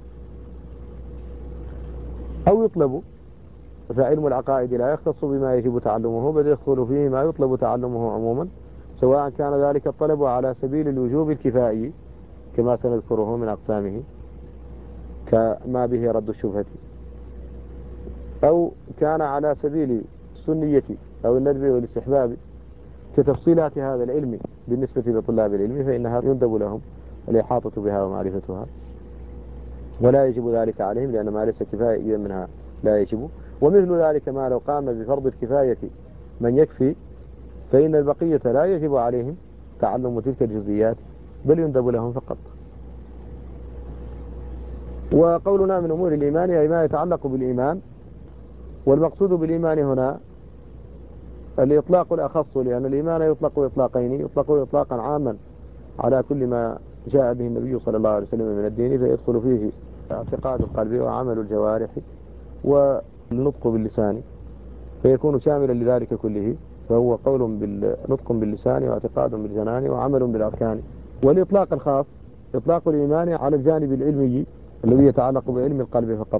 Speaker 1: أو يطلب، فعلم العقائد لا يختص بما يجب تعلمه، بل يدخل فيه ما يطلب تعلمه عموما، سواء كان ذلك الطلب على سبيل الوجوب الكفائي كما سنذكره من أقسامه كما به رد الشبهة، أو كان على سبيل السنية أو الندب والاستحباب كتفصيلات هذا العلم بالنسبة لطلاب العلم، فإنها يندب لهم الإحاطة بها ومعرفتها، ولا يجب ذلك عليهم لأن ما ليس كفاية منها لا يجب. ومثل ذلك ما لو قام بفرض الكفاية من يكفي، فإن البقية لا يجب عليهم تعلم تلك الجزئيات، بل يندب لهم فقط. وقولنا من أمور الإيمان أي ما يتعلق بالإيمان، والمقصود بالإيمان هنا الإطلاق الأخص، لأن الإيمان يطلق إطلاقين: يطلق إطلاقا عاما على كل ما جاء به النبي صلى الله عليه وسلم من الدين، فيدخل فيه اعتقاد القلب وعمل الجوارح والنطق باللسان، فيكون شاملا لذلك كله، فهو قول نطق باللسان واعتقاد بالجنان وعمل بالأركان. والإطلاق الخاص إطلاق الإيمان على الجانب العلمي الذي يتعلق بعلم القلب فقط،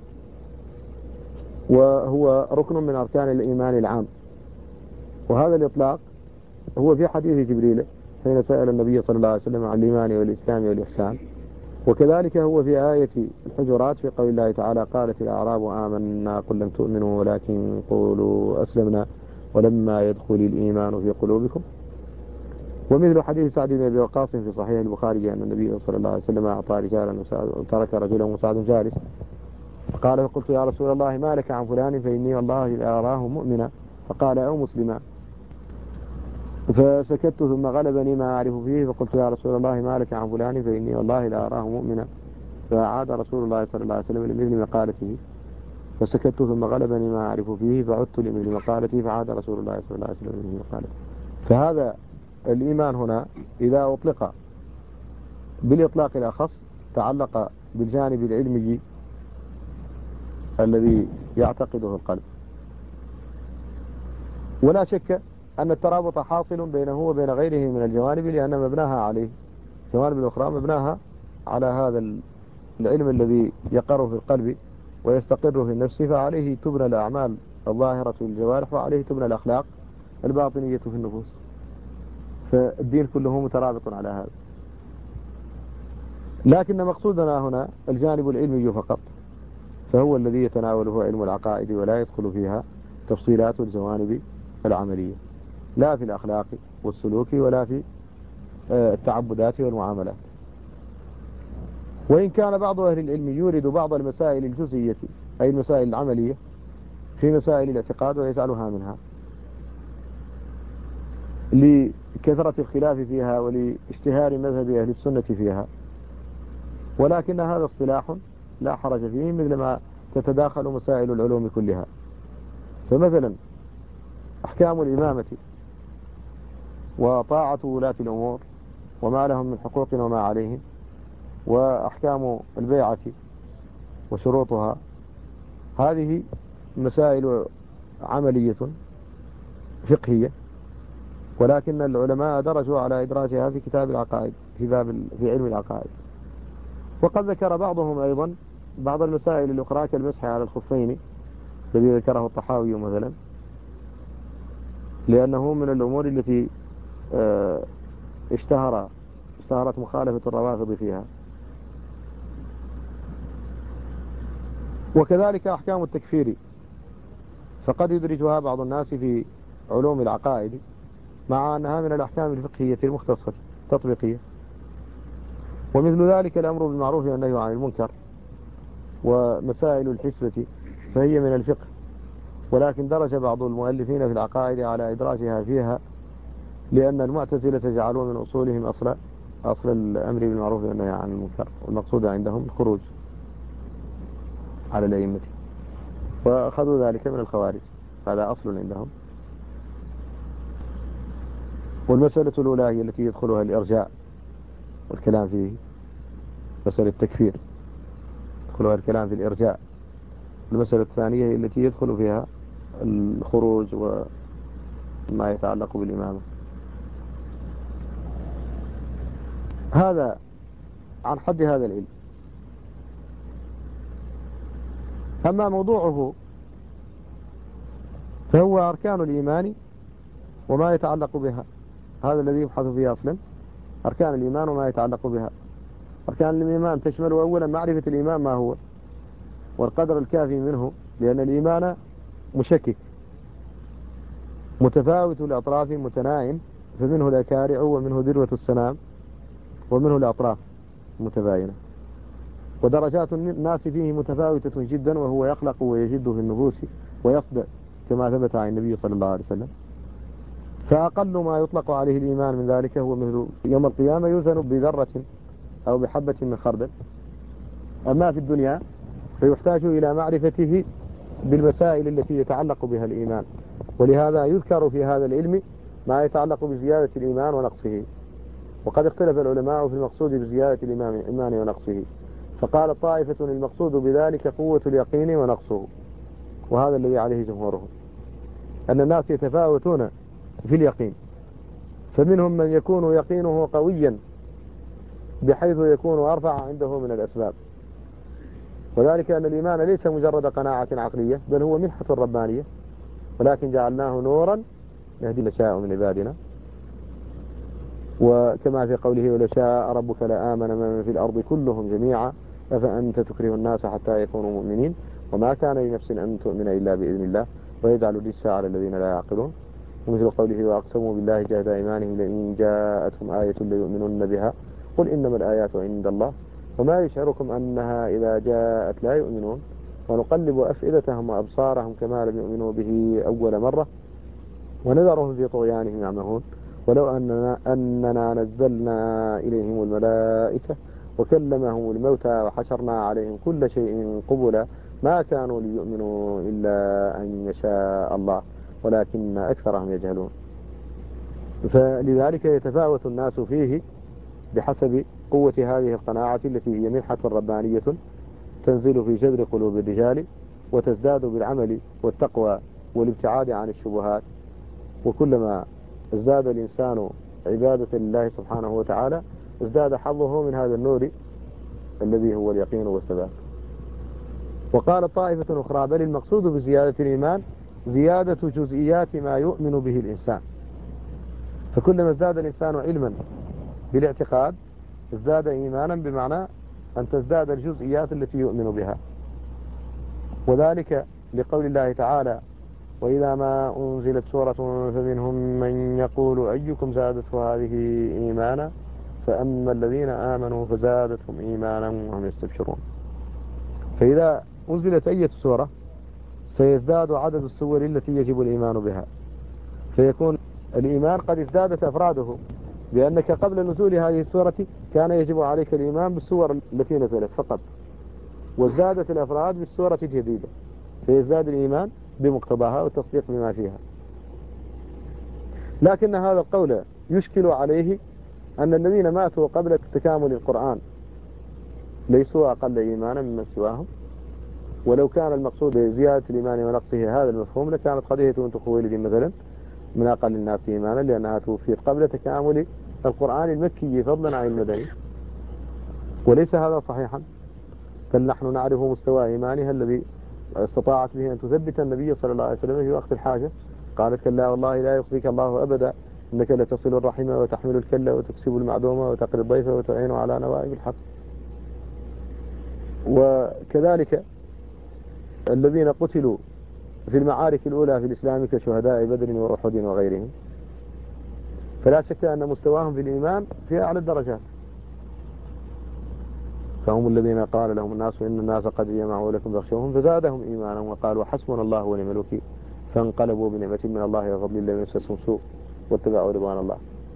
Speaker 1: وهو ركن من أركان الإيمان العام. وهذا الإطلاق هو في حديث جبريل حين سأل النبي صلى الله عليه وسلم عن الإيمان والإسلام والإحسان. وكذلك هو في آية الحجرات في قول الله تعالى قالت الأعراب آمنا قل لم تؤمنوا ولكن قولوا أسلمنا ولما يدخل الإيمان في قلوبكم. ومثل حديث سعد بن أبي وقاص في صحيح البخاري أن النبي صلى الله عليه وسلم أعطى رجالا وترك رجلا وسعد جالس، قال فقلت يا رسول الله ما لك عن فلان فإني والله لا أراه مؤمنا، فقال أو مسلما، فسكت ثم غلبني ما أعرف فيه فقلت يا رسول الله ما لك عن فلان فإني والله لا أراه مؤمنا، فعاد رسول الله صلى الله عليه وسلم لمثل مقالته، فسكت ثم غلبني ما أعرف فيه فعدت لمثل مقالته فعاد رسول الله صلى الله عليه وسلم لمثل مقالته. فهذا الإيمان هنا إذا أطلق بالإطلاق الأخص تعلق بالجانب العلمي الذي يعتقده القلب، ولا شك أن الترابط حاصل بينه وبين غيره من الجوانب لأن مبناها عليه، الجوانب الأخرى مبناها على هذا العلم الذي يقر في القلب ويستقر في النفس، فعليه تبنى الأعمال الظاهرة في الجوارح وعليه تبنى الأخلاق الباطنية في النفوس، فالدين كله مترابط على هذا. لكن مقصودنا هنا الجانب العلمي فقط، فهو الذي يتناوله علم العقائد ولا يدخل فيها تفصيلات الجوانب العملية، لا في الأخلاق والسلوك ولا في التعبدات والمعاملات. وإن كان بعض أهل العلم يورد بعض المسائل الجزئية أي المسائل العملية في مسائل الاعتقاد ويجعلها منها لكثرة الخلاف فيها ولاشتهار مذهب أهل السنة فيها، ولكن هذا اصطلاح لا حرج فيه مثل ما تتداخل مسائل العلوم كلها. فمثلا أحكام الإمامة وطاعة ولاة الأمور وما لهم من حقوق وما عليهم، وأحكام البيعة وشروطها، هذه مسائل عملية فقهية، ولكن العلماء درجوا على إدراجها في كتاب العقائد في علم العقائد. وقد ذكر بعضهم أيضا بعض المسائل الأخرى كالمسح على الخفين الذي ذكره الطحاوي مثلا، لأنه من الأمور التي اشتهرت مخالفة الروافض فيها. وكذلك أحكام التكفير فقد يدرجها بعض الناس في علوم العقائد مع أنها من الأحكام الفقهية المختصة التطبيقية. ومثل ذلك الأمر بالمعروف والنهي عن المنكر ومسائل الحسبة فهي من الفقه، ولكن درج بعض المؤلفين في العقائد على إدراجها فيها لأن المعتزلة جعلوا من أصولهم أصل الأمر بالمعروف والنهي عن المنكر، والمقصود عندهم الخروج على الأئمة، وأخذوا ذلك من الخوارج، هذا أصل عندهم. والمسألة الأولى هي التي يدخلها الإرجاء والكلام فيه، مسألة التكفير يدخلها الكلام في الإرجاء. المسألة الثانية هي التي يدخل فيها الخروج وما يتعلق بالإمامة. هذا عن حد هذا العلم. أما موضوعه فهو أركان الإيمان وما يتعلق بها، هذا الذي يبحث فيه أصلا، أركان الإيمان وما يتعلق بها. أركان الإيمان تشمل أولا معرفة الإيمان ما هو والقدر الكافي منه، لأن الإيمان مشكك متفاوت الأطراف متناعم، فمنه الأكارع ومنه ذروة السنام ومنه الأطراف متباينة، ودرجات الناس فيه متفاوتة جدا، وهو يخلق ويجد في النفوس ويصدع كما ثبت عن النبي صلى الله عليه وسلم. فأقل ما يطلق عليه الإيمان من ذلك هو مثل يوم القيامة يوزن بذرة أو بحبة من خردل. أما في الدنيا فيحتاج إلى معرفته بالمسائل التي يتعلق بها الإيمان، ولهذا يذكر في هذا العلم ما يتعلق بزيادة الإيمان ونقصه. وقد اختلف العلماء في المقصود بزيادة الإيمان ونقصه، فقال طائفة المقصود بذلك قوة اليقين ونقصه، وهذا الذي عليه جمهورهم، أن الناس يتفاوتون في اليقين، فمنهم من يكون يقينه قويا بحيث يكون أرفع عنده من الأسباب، وذلك أن الإيمان ليس مجرد قناعة عقلية، بل هو منحة ربانية، ولكن جعلناه نورا نهدي من نشاء من عبادنا. وكما في قوله ولو شاء ربك لآمن من في الأرض كلهم جميعا أفأنت تكره الناس حتى يكونوا مؤمنين وما كان لنفس أن تؤمن إلا بإذن الله ويجعل الرجس على الذين لا يعقلون. ومثل قوله وأقسموا بالله جهد أيمانهم لئن جاءتهم آية ليؤمنن بها قل إنما الآيات عند الله وما يشعركم أنها إذا جاءت لا يؤمنون ونقلب أفئدتهم وأبصارهم كما لم يؤمنوا به أول مرة ونذرهم في طغيانهم يعمهون ولو أننا نزلنا إليهم الملائكة وكلمهم الموتى وحشرنا عليهم كل شيء قبلا ما كانوا ليؤمنوا إلا أن يشاء الله ولكن أكثرهم يجهلون. فلذلك يتفاوت الناس فيه بحسب قوة هذه القناعة التي هي منحة ربانية تنزل في جذر قلوب الرجال وتزداد بالعمل والتقوى والابتعاد عن الشبهات. وكلما ازداد الإنسان عبادة لله سبحانه وتعالى ازداد حظه من هذا النور الذي هو اليقين والثبات. وقال طائفة أخرى بل المقصود بزيادة الإيمان زيادة جزئيات ما يؤمن به الإنسان، فكلما ازداد الإنسان علما بالاعتقاد ازداد إيمانا بمعنى أن تزداد الجزئيات التي يؤمن بها. وذلك لقول الله تعالى وإذا ما أنزلت سورة فمنهم من يقول أيكم زادته هذه إيمانا فأما الذين آمنوا فزادتهم إيمانا وهم يستبشرون. فإذا أنزلت أي سورة سيزداد عدد السور التي يجب الإيمان بها، فيكون الإيمان قد ازدادت أفراده، لأنك قبل نزول هذه السورة كان يجب عليك الإيمان بالسور التي نزلت فقط، وازدادت الأفراد بالسورة الجديدة فيزداد الإيمان بمقتضاها والتصديق بما فيها. لكن هذا القول يشكل عليه أن الذين ماتوا قبل تكامل القرآن ليسوا أقل إيمانا ممن سواهم، ولو كان المقصود بزيادة الإيمان ونقصه هذا المفهوم لكانت قضية بنت خويلد مثلا من أقل الناس إيمانا لأنها توفيت قبل تكامل القرآن المكي فضلا عن المدني، وليس هذا صحيحا، بل نحن نعرف مستوى إيمانها الذي استطاعت به أن تثبت النبي صلى الله عليه وسلم في وقت الحاجة. قالت كلا والله لا يخزيك الله أبدا إنك لتصل الرحم وتحمل الكلة وتكسب المعدومة وتقري الضيف وتعين على نوائب الحق. وكذلك الذين قتلوا في المعارك الأولى في الإسلام كشهداء بدر وأحد وغيرهم فلا شك أن مستواهم في الإيمان في أعلى الدرجات، فهم الذين قال لهم الناس إن الناس قد جمعوا لكم فاخشوهم فزادهم إيمانا وقالوا حسبنا الله ونعم الوكيل فانقلبوا بنعمة من الله وفضل لم يمسسهم سوء واتبعوا رضوان الله.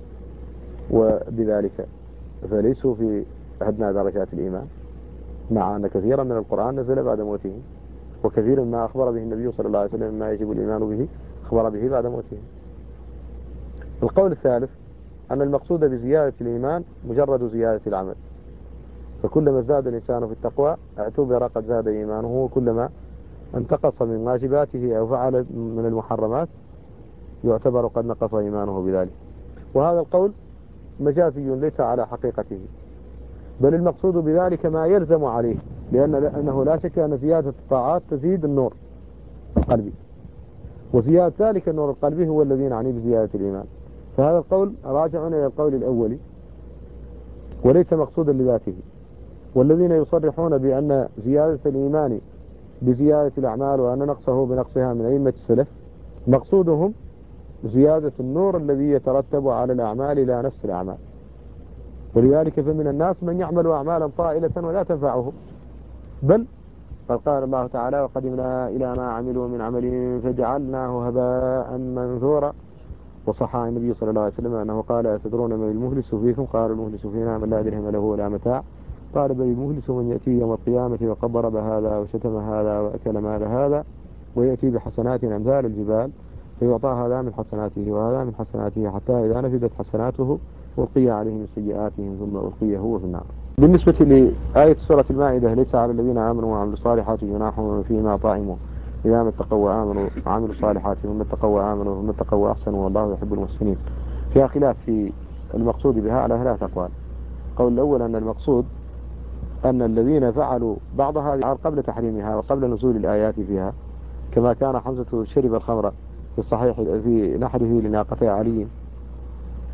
Speaker 1: وبذلك فليسوا في أدنى درجات الإيمان، مع أن كثيرا من القرآن نزل بعد موتهم، وكثيرا ما أخبر به النبي صلى الله عليه وسلم ما يجب الإيمان به أخبر به بعد موتهم. القول الثالث أن المقصود بزيادة الإيمان مجرد زيادة العمل، فكلما ازداد الإنسان في التقوى اعتبر قد زاد إيمانه، وكلما انتقص من واجباته أو فعل من المحرمات يعتبر قد نقص إيمانه بذلك. وهذا القول مجازي ليس على حقيقته، بل المقصود بذلك ما يلزم عليه، لأنه لا شك أن زيادة الطاعات تزيد النور القلبي، وزيادة ذلك النور القلبي هو الذي نعني بزيادة الإيمان. فهذا القول راجع إلى القول الأول وليس مقصودا لذاته. والذين يصرحون بأن زيادة الإيمان بزيادة الأعمال وأن نقصه بنقصها من أئمة السلف مقصودهم زيادة النور الذي يترتب على الأعمال لا نفس الأعمال. ولذلك فمن الناس من يعمل أعمالا طائلة ولا تنفعه، بل قد قال الله تعالى وقدمنا إلى ما عملوا من عمل فجعلناه هباء منثورا. وصح عن النبي صلى الله عليه وسلم أنه قال أتدرون من المفلس فيكم؟ قالوا المفلس فينا من لا درهم له ولا متاع. قال بل المفلس من يأتي يوم القيامة وقد ضرب هذا وشتم هذا وأكل مال هذا ويأتي بحسنات أمثال الجبال فيعطى هذا من حسناته وهذا من حسناته حتى إذا نفدت حسناته ألقي عليهم سيئاتهم ثم ألقي هو في النار. بالنسبة لآية سورة المائدة ليس على الذين آمنوا وعملوا الصالحات جناح فيما طعموا إذا ما اتقوا وآمنوا وعملوا الصالحات ثم اتقوا وآمنوا ثم اتقوا وأحسنوا والله يحب المحسنين. فيها خلاف في المقصود بها على ثلاث أقوال. القول الأول أن المقصود أن الذين فعلوا بعض هذه الأعمال قبل تحريمها وقبل نزول الآيات فيها، كما كان حمزة شرب الخمر في الصحيح في نحره لناقتي علي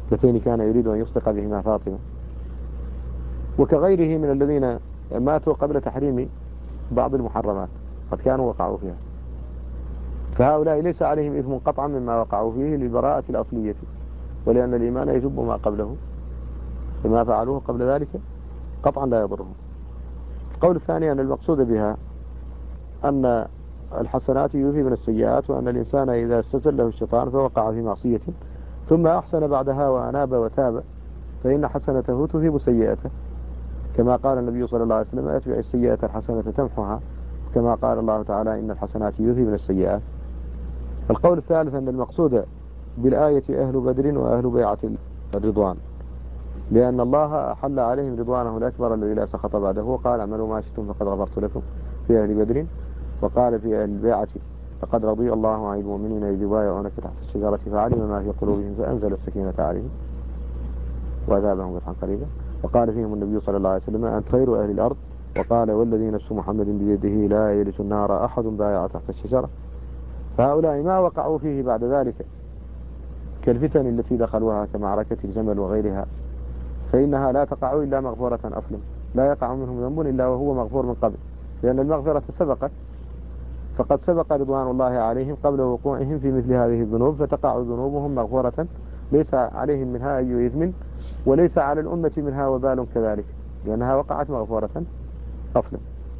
Speaker 1: اللتين كان يريد أن يصدق بهما فاطمة، وكغيره من الذين ماتوا قبل تحريم بعض المحرمات قد كانوا وقعوا فيها، فهؤلاء ليس عليهم إثم قطعا مما وقعوا فيه للبراءة الأصلية، ولأن الإيمان يجب ما قبله، فما فعلوه قبل ذلك قطعا لا يضرهم. القول الثاني أن المقصود بها أن الحسنات يذهبن السيئات، وأن الإنسان إذا استزله الشيطان فوقع في معصية ثم أحسن بعدها وأناب وتاب فإن حسنته تذهب سيئته، كما قال النبي صلى الله عليه وسلم: أتبع السيئة الحسنة تمحها، كما قال الله تعالى: إن الحسنات يذهبن السيئات. القول الثالث أن المقصود بالآية أهل بدر وأهل بيعة الرضوان، لأن الله أحل عليهم رضوانه الأكبر الذي لا سخط بعده، وقال: اعملوا ما شئتم فقد غفرت لكم في أهل بدر، وقال في أهل البيعة: فقد رضي الله عن المؤمنين إذ يبايعونك تحت الشجرة فعلم ما في قلوبهم فأنزل السكينة عليهم وأثابهم فتحا قريبا، وقال فيهم النبي صلى الله عليه وسلم: أنت خير أهل الأرض، وقال: والذي نفس محمد بيده لا يلج النار أحد بايع تحت الشجرة. فهؤلاء ما وقعوا فيه بعد ذلك كالفتن التي دخلوها كمعركة الجمل وغيرها، فإنها لا تقع إلا مغفورة أصلا، لا يقع منهم ذنب إلا وهو مغفور من قبل، لأن المغفرة سبقت، فقد سبق رضوان الله عليهم قبل وقوعهم في مثل هذه الذنوب، فتقع ذنوبهم مغفورة ليس عليهم منها أي إثم، وليس على الأمة منها وبال كذلك، لأنها وقعت مغفورة أصلا،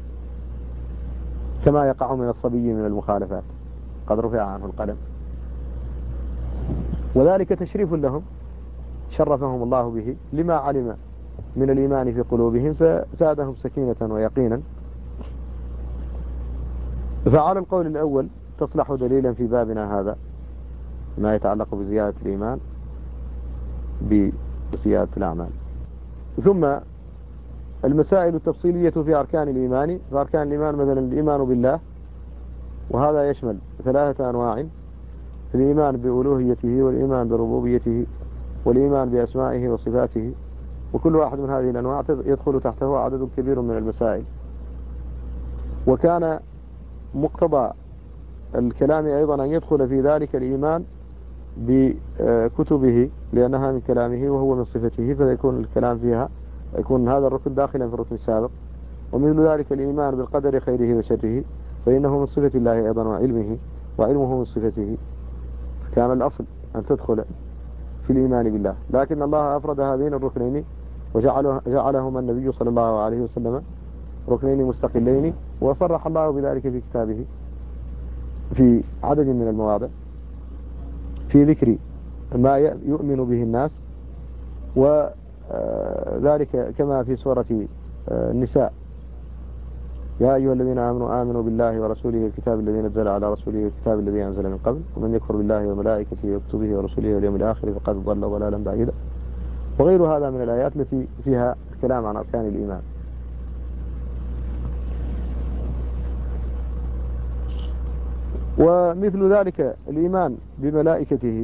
Speaker 1: كما يقع من الصبي من المخالفات قد رفع عنه القلم. وذلك تشريف لهم شرفهم الله به لما علم من الإيمان في قلوبهم فزادهم سكينة ويقينا. فعلى القول الأول تصلح دليلا في بابنا هذا ما يتعلق بزيادة الإيمان بزيادة الأعمال. ثم المسائل التفصيلية في أركان الإيمان، فأركان الإيمان مثلا الإيمان بالله، وهذا يشمل 3 أنواع: الإيمان بألوهيته، والإيمان بربوبيته، والإيمان بأسمائه وصفاته، وكل واحد من هذه الأنواع يدخل تحته عدد كبير من المسائل. وكان مقتضى الكلام أيضا أن يدخل في ذلك الإيمان بكتبه لأنها من كلامه وهو من صفته، فيكون الكلام فيها يكون هذا الركن داخلا في الركن السابق. ومثل ذلك الإيمان بالقدر خيره وشره، فإنه من صفة الله أيضا وعلمه، وعلمه من صفته، كان الأصل أن تدخل في الإيمان بالله، لكن الله أفرد هذين الركنين وجعلهما النبي صلى الله عليه وسلم ركنين مستقلين، وصرح الله بذلك في كتابه في عدد من المواضع في ذكر ما يؤمن به الناس، وذلك كما في سورة النساء: يا أيها الذين آمنوا بالله ورسوله الكتاب الذي نزل على رسوله الكتاب الذي أنزل من قبل، ومن يكفر بالله وملائكته وكتبه ورسوله واليوم الآخر فقد ضل ضلالا بعيدا، وغير هذا من الآيات التي فيها الكلام عن أركان الإيمان. ومثل ذلك الإيمان بملائكته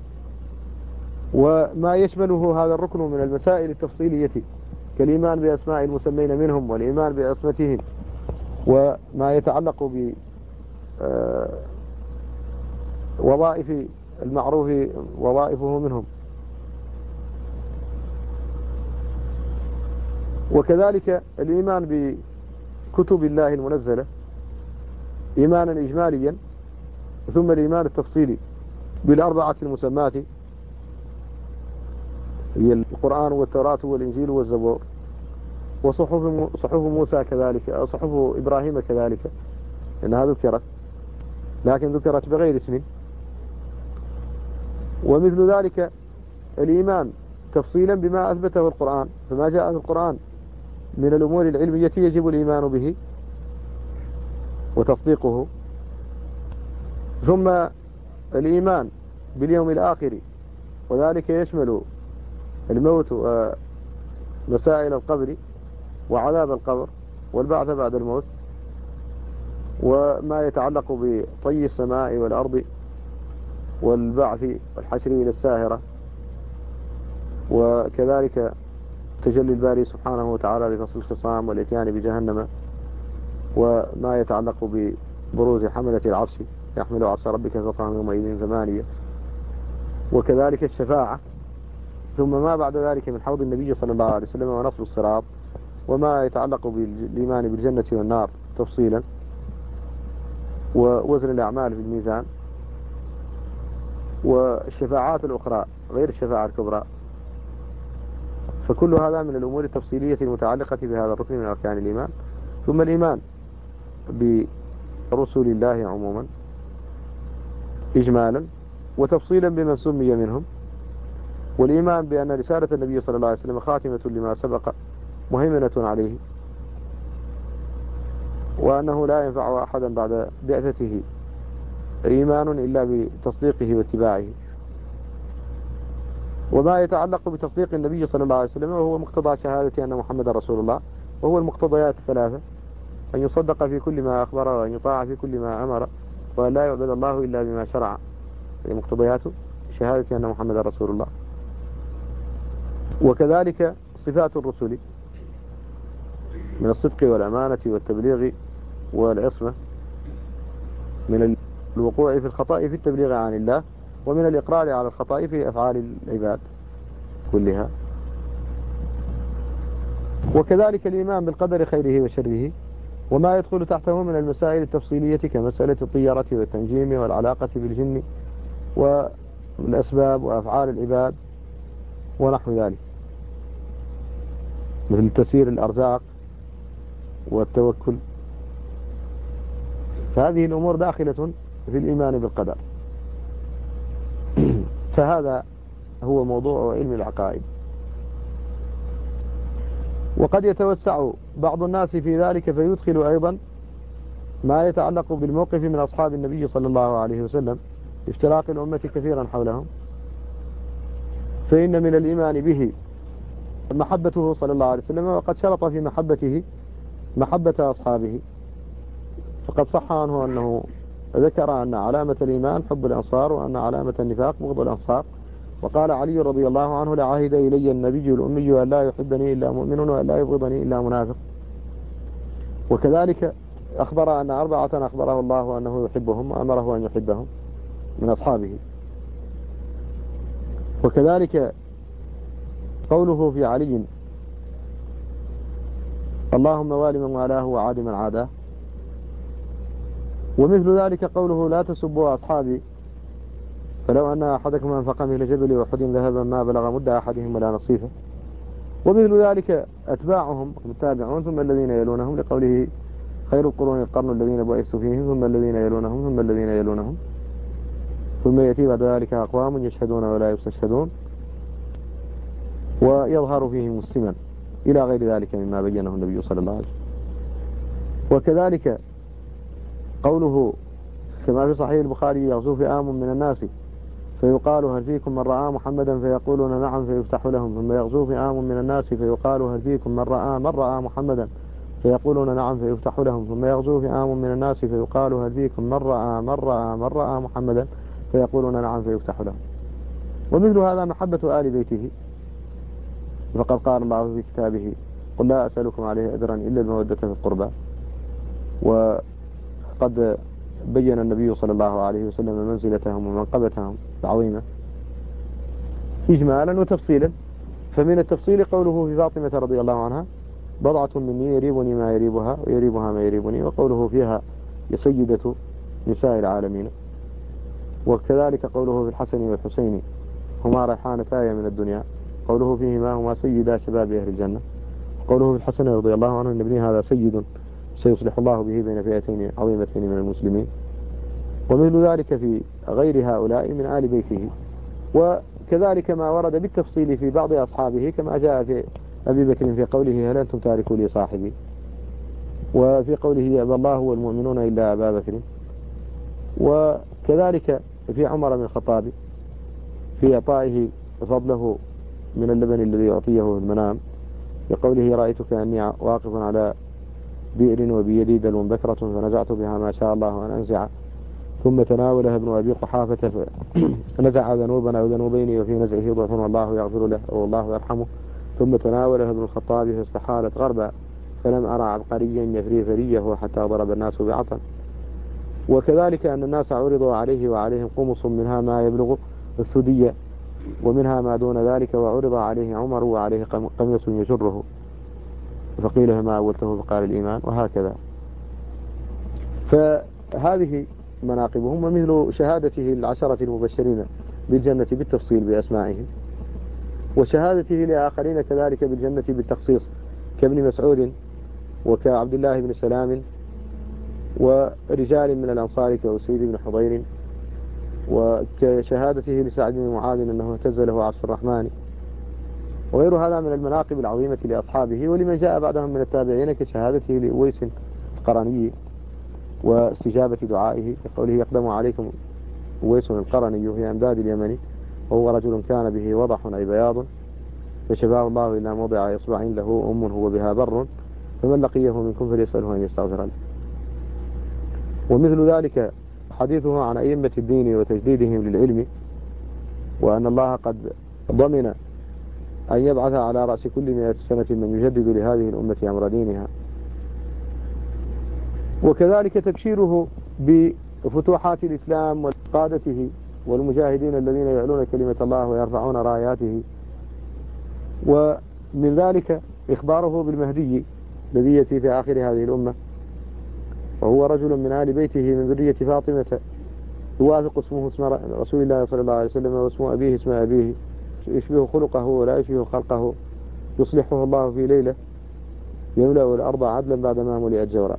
Speaker 1: وما يشمله هذا الركن من المسائل التفصيلية كالإيمان بأسماء المسمين منهم، والإيمان بأسمتهم، وما يتعلق بوظائف المعروف وظائفه منهم. وكذلك الإيمان بكتب الله المنزلة إيمانا إجماليا، ثم الإيمان التفصيلي بالأربعة المسمات هي القرآن والتوراة والإنجيل والزبور، وصحف موسى كذلك، أو صحف إبراهيم كذلك، إنها ذكرت لكن ذكرت بغير اسم. ومثل ذلك الإيمان تفصيلا بما أثبته القرآن، فما جاء في القرآن من الأمور العلمية يجب الإيمان به وتصديقه. ثم الإيمان باليوم الآخر، وذلك يشمل الموت ومسائل القبر وعذاب القبر والبعث بعد الموت، وما يتعلق بطي السماء والأرض والبعث والحشر إلى الساهرة، وكذلك تجلي الباري سبحانه وتعالى لفصل الخصام والإتيان بجهنم، وما يتعلق ببروز حملة العرش يحمل عرش ربك فوقهم يومئذ 8، وكذلك الشفاعة ثم ما بعد ذلك من حوض النبي صلى الله عليه وسلم ونصب الصراط، وما يتعلق بالإيمان بالجنة والنار تفصيلا، ووزن الأعمال في الميزان، والشفاعات الأخرى غير الشفاعة الكبرى. فكل هذا من الأمور التفصيلية المتعلقة بهذا الركن من أركان الإيمان. ثم الإيمان برسل الله عموما إجمالا وتفصيلا بمن سمي منهم، والإيمان بأن رسالة النبي صلى الله عليه وسلم خاتمة لما سبق مهيمنة عليه، وأنه لا ينفع أحدا بعد بعثته إيمان إلا بتصديقه واتباعه. وما يتعلق بتصديق النبي صلى الله عليه وسلم وهو مقتضى شهادة أن محمد رسول الله، وهو المقتضيات الثلاثة: أن يصدق في كل ما أخبر، وأن يطاع في كل ما أمر، وأن لا يعبد الله إلا بما شرع. هذه مقتضيات شهادة أن محمد رسول الله. وكذلك صفات الرسل من الصدق والأمانة والتبليغ والعصمة، من الوقوع في الخطأ في التبليغ عن الله، ومن الإقرار على الخطأ في أفعال العباد كلها. وكذلك الإيمان بالقدر خيره وشره، وما يدخل تحته من المسائل التفصيلية كمسألة الطيرة والتنجيم والعلاقة بالجن والأسباب وأفعال العباد ونحو ذلك، مثل تسيير الأرزاق والتوكل. فهذه الأمور داخلة في الإيمان بالقدر. فهذا هو موضوع علم العقائد. وقد يتوسع بعض الناس في ذلك فيدخل أيضا ما يتعلق بالموقف من أصحاب النبي صلى الله عليه وسلم، افتراق الأمة كثيرا حولهم، فإن من الإيمان به محبته صلى الله عليه وسلم، وقد شرط في محبته محبة أصحابه. فقد صح عنه أنه ذكر أن علامة الإيمان حب الأنصار، وأن علامة النفاق بغض الأنصار. وقال علي رضي الله عنه: لعهد إلي النبي الأمي أن لا يحبني إلا مؤمن، وأن لا يبغضني إلا منافق. وكذلك أخبر أن 4 أخبره الله أنه يحبهم وأمره أن يحبهم من أصحابه. وكذلك قوله في علي: اللهم وال من والاه وعاد من عاداه. ومثل ذلك قوله: لا تسبوا أصحابي فلو أن أحدكم أنفق مثل جبل أحد ذهبا ما بلغ مد أحدهم ولا نصيفه. ومثل ذلك أتباعهم التابعون ثم الذين يلونهم، لقوله: خير القرون القرن الذين بعثت فيهم ثم الذين يلونهم ثم الذين يلونهم ثم يأتي بعد ذلك أقوام يشهدون ولا يستشهدون ويظهر فيهم السمن، إلى غير ذلك مما بينه النبي صلى الله عليه وسلم. وكذلك قوله كما في صحيح البخاري: يغزو فئام من الناس فيقال: هل فيكم من رأى محمدا؟ فيقولون: نعم، فيفتح لهم. ثم يغزو فئام من الناس فيقال: هل فيكم من رأى محمدا؟ فيقولون: نعم، فيفتح لهم. ثم يغزو فئام من الناس فيقال: هل فيكم من رأى محمدا؟ فيقولون: نعم، فيفتح لهم. ومثل هذا محبة آل بيته، فقد قال الله في كتابه: قل لا أسألكم عليه أجرا إلا المودة في القربى. وقد بين النبي صلى الله عليه وسلم منزلتهم ومنقبتهم العظيمة إجمالا وتفصيلا. فمن التفصيل قوله في فاطمة رضي الله عنها: بضعة مني يريبني ما يريبها ويريبها ما يريبني. وقوله فيها: سيدة نساء العالمين. وكذلك قوله في الحسن والحسين: هما ريحانتاي من الدنيا. قوله فيهما: هما سيدا شباب أهل الجنة. قوله في الحسن رضي الله عنه: إن ابني هذا سيد سيصلح الله به بين فئتين عظيمتين من المسلمين. ومثل ذلك في غير هؤلاء من آل بيته. وكذلك ما ورد بالتفصيل في بعض أصحابه، كما جاء في أبي بكر في قوله: هل أنتم تاركوا لي صاحبي؟ وفي قوله: يأبى الله والمؤمنون إلا أبا بكر. وكذلك في عمر بن الخطاب في إعطائه فضله من اللبن الذي يعطيه المنام، بقوله: رأيتك أني واقف على بئر وبيدي دلو بكرة فنزعت بها ما شاء الله أن أنزع. ثم تناولها ابن أبي قحافة فنزع ذنوبا أو ذنوبين وفي نزعه ضعف والله يغفر له والله يرحمه. ثم تناولها ابن الخطاب فاستحالت غربا فلم أرى عبقريا يفري فريه حتى ضرب الناس بعطا. وكذلك أن الناس عرضوا عليه وعليهم قمص منها ما يبلغ الثدي ومنها ما دون ذلك، وعرض عليه عمر وعليه قميص يجره فقيل ما أولته فقال الإيمان، وهكذا. فهذه مناقبهم، ومثل شهادته العشرة المبشرين بالجنة بالتفصيل بأسمائهم، وشهادته لآخرين كذلك بالجنة بالتخصيص كابن مسعود وكعبد الله بن سلام ورجال من الأنصار كأسيد بن حضير، وكشهادته لسعد بن معاذ أنه اهتز له عرش الرحمن، وغير هذا من المناقب العظيمة لأصحابه ولمن جاء بعدهم من التابعين، كشهادته لأويس القرني واستجابة دعائه كقوله يقدم عليكم أويس القرني في أمداد اليمن وهو رجل كان به وضح أي بياض فشفاه الله إلى موضع إصبع له أم هو بها بر فمن لقيه منكم فليسأله أن يستغفر له. ومثل ذلك حديثه عن أئمة الدين وتجديدهم للعلم، وأن الله قد ضمن أن يبعث على رأس كل 100 سنة من يجدد لهذه الأمة أمر دينها. وكذلك تبشيره بفتوحات الإسلام وقادته والمجاهدين الذين يعلون كلمة الله ويرفعون راياته. ومن ذلك إخباره بالمهدي الذي يأتي في آخر هذه الأمة، وهو رجل من آل بيته من ذرية فاطمة يوافق اسمه اسم رسول الله صلى الله عليه وسلم، واسم أبيه اسم أبيه، يشبه خلقه ولا يشبه خلقه، يصلحه الله في ليلة يملأ الأرض عدلا بعدما ملئت جورا.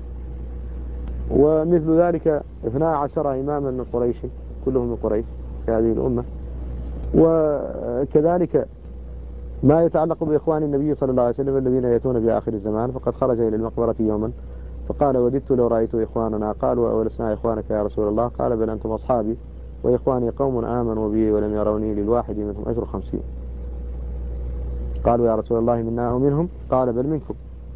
Speaker 1: ومثل ذلك 12 إماما من قريش كلهم من قريش في هذه الأمة. وكذلك ما يتعلق بإخوان النبي صلى الله عليه وسلم الذين يأتون في آخر الزمان، فقد خرج إلى المقبرة يوما فقال وددت لو رأيت إخواننا، قالوا أولسنا إخوانك يا رسول الله؟ قال بل أنتم أصحابي، وإخواني قوم آمنوا بي ولم يروني للواحد منهم أجر 50. قالوا يا رسول الله منا أو منهم؟ قال بل منكم.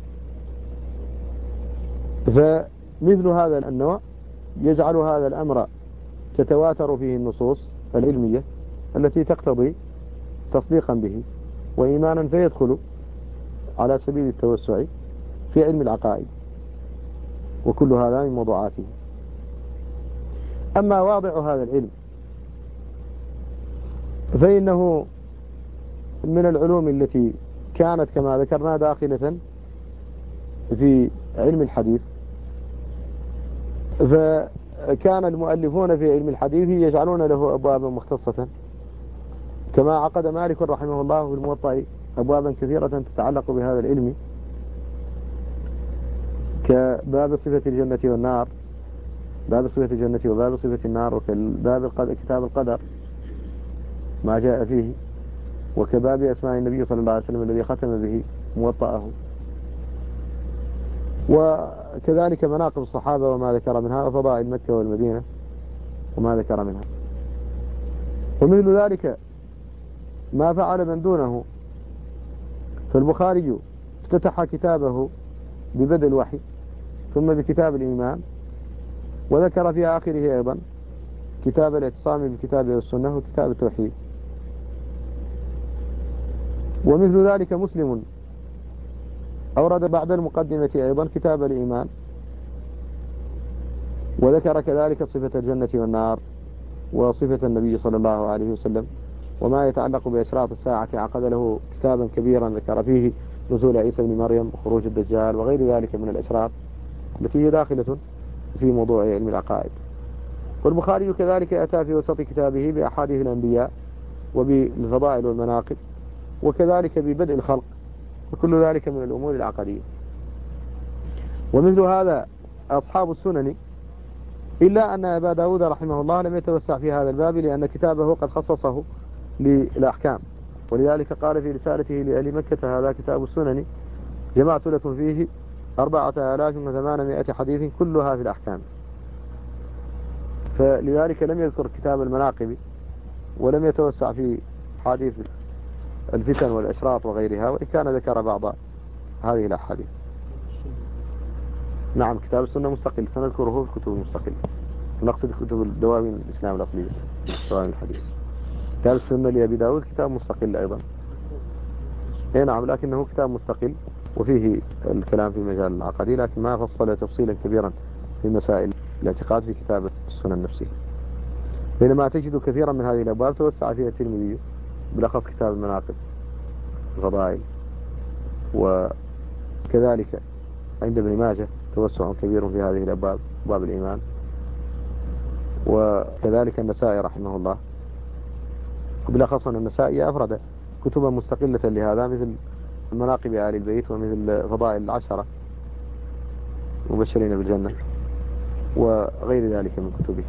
Speaker 1: فمثل هذا النوع يجعل هذا الأمر تتواتر فيه النصوص العلمية التي تقتضي تصديقا به وإيمانا، فيدخل على سبيل التوسع في علم العقائد، وكل هذا من موضوعاته. أما واضع هذا العلم فإنه من العلوم التي كانت كما ذكرنا داخلة في علم الحديث، فكان المؤلفون في علم الحديث يجعلون له أبوابا مختصة، كما عقد مالك رحمه الله في الموطأ أبوابا كثيرة تتعلق بهذا العلم، كباب صفة الجنة والنار، باب صفة الجنة وباب صفة النار، وكباب كتاب القدر ما جاء فيه، وكباب أسماء النبي صلى الله عليه وسلم الذي ختم به موطأه، وكذلك مناقب الصحابة وما ذكر منها، وفضائل مكة والمدينة وما ذكر منها. ومثل ذلك ما فعل من دونه، فالبخاري افتتح كتابه ببدء الوحي ثم بكتاب الإيمان، وذكر في آخره أيضا كتاب الاعتصام بالكتاب والسنة وكتاب التوحيد. ومثل ذلك مسلم أورد بعد المقدمة أيضا كتاب الإيمان، وذكر كذلك صفة الجنة والنار وصفة النبي صلى الله عليه وسلم وما يتعلق بأشراط الساعة، عقد له كتابا كبيرا ذكر فيه نزول عيسى بن مريم وخروج الدجال وغير ذلك من الأشراط التي هي داخلة في موضوع علم العقائد. والبخاري كذلك أتى في وسط كتابه بأحاديث الأنبياء وبالفضائل والمناقب، وكذلك ببدء الخلق، وكل ذلك من الأمور العقدية. ومثل هذا أصحاب السنن، إلا أن أبا داود رحمه الله لم يتوسع في هذا الباب، لأن كتابه قد خصصه للأحكام، ولذلك قال في رسالته لأهل مكة هذا كتاب السنن جمعت لكم فيه 4800 حديث كلها في الأحكام. فلذلك لم يذكر كتاب المناقب، ولم يتوسع في حديث الفتن والأشراط وغيرها، وإن كان ذكر بعض هذه الأحاديث. نعم كتاب السنة مستقل، سنذكره في كتب مستقلة، نقصد كتب الدواوين الإسلام الأصلية دواوين الحديث. كتاب السنة لأبي داود كتاب مستقل أيضا، اي نعم، لكنه كتاب مستقل وفيه الكلام في مجال العقدي، لكن ما فصل تفصيلا كبيرا في مسائل الاعتقاد في كتاب السنن نفسه. بينما تجد كثيرا من هذه الأبواب توسع فيها الترمذي، بالأخص كتاب المناقب الفضائل، وكذلك عند ابن ماجه توسع كبير في هذه الأبواب، باب الإيمان، وكذلك النسائي رحمه الله، وبالأخص أن النسائي أفرد كتبا مستقلة لهذا، مثل مناقب آل البيت، ومثل فضائل العشرة مبشرين بالجنة، وغير ذلك من كتبه.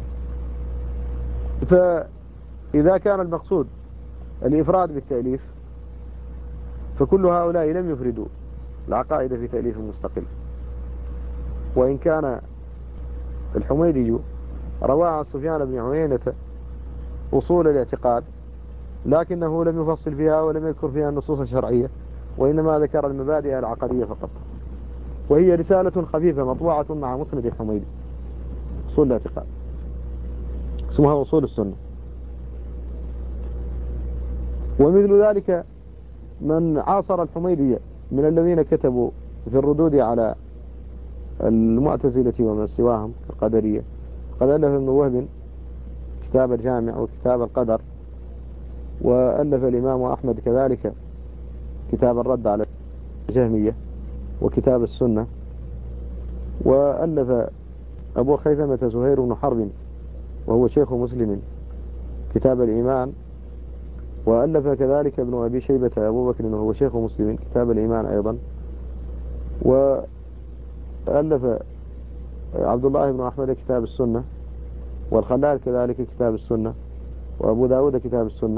Speaker 1: فإذا كان المقصود الإفراد بالتأليف، فكل هؤلاء لم يفردوا العقائد في تأليف مستقل، وإن كان الحميدي روى عن سفيان بن عيينة أصول الاعتقاد، لكنه لم يفصل فيها ولم يذكر فيها النصوص الشرعية، وإنما ذكر المبادئ العقدية فقط، وهي رسالة خفيفة مطبوعة مع مسند الحميدي، أصول الاعتقاد، اسمها أصول السنة. ومثل ذلك من عاصر الحميدي من الذين كتبوا في الردود على المعتزلة ومن سواهم القدرية، قد ألف ابن وهب كتاب الجامع وكتاب القدر، وألف الإمام أحمد كذلك كتاب الرد على الجهمية وكتاب السنة، وألف أبو خيثمة زهير بن حرب وهو شيخ مسلم كتاب الإيمان، وألف كذلك ابن أبي شيبة أبو بكر وهو شيخ مسلم كتاب الإيمان أيضا، وألف عبد الله بن أحمد كتاب السنة، والخلال كذلك كتاب السنة، وأبو داود كتاب السنة.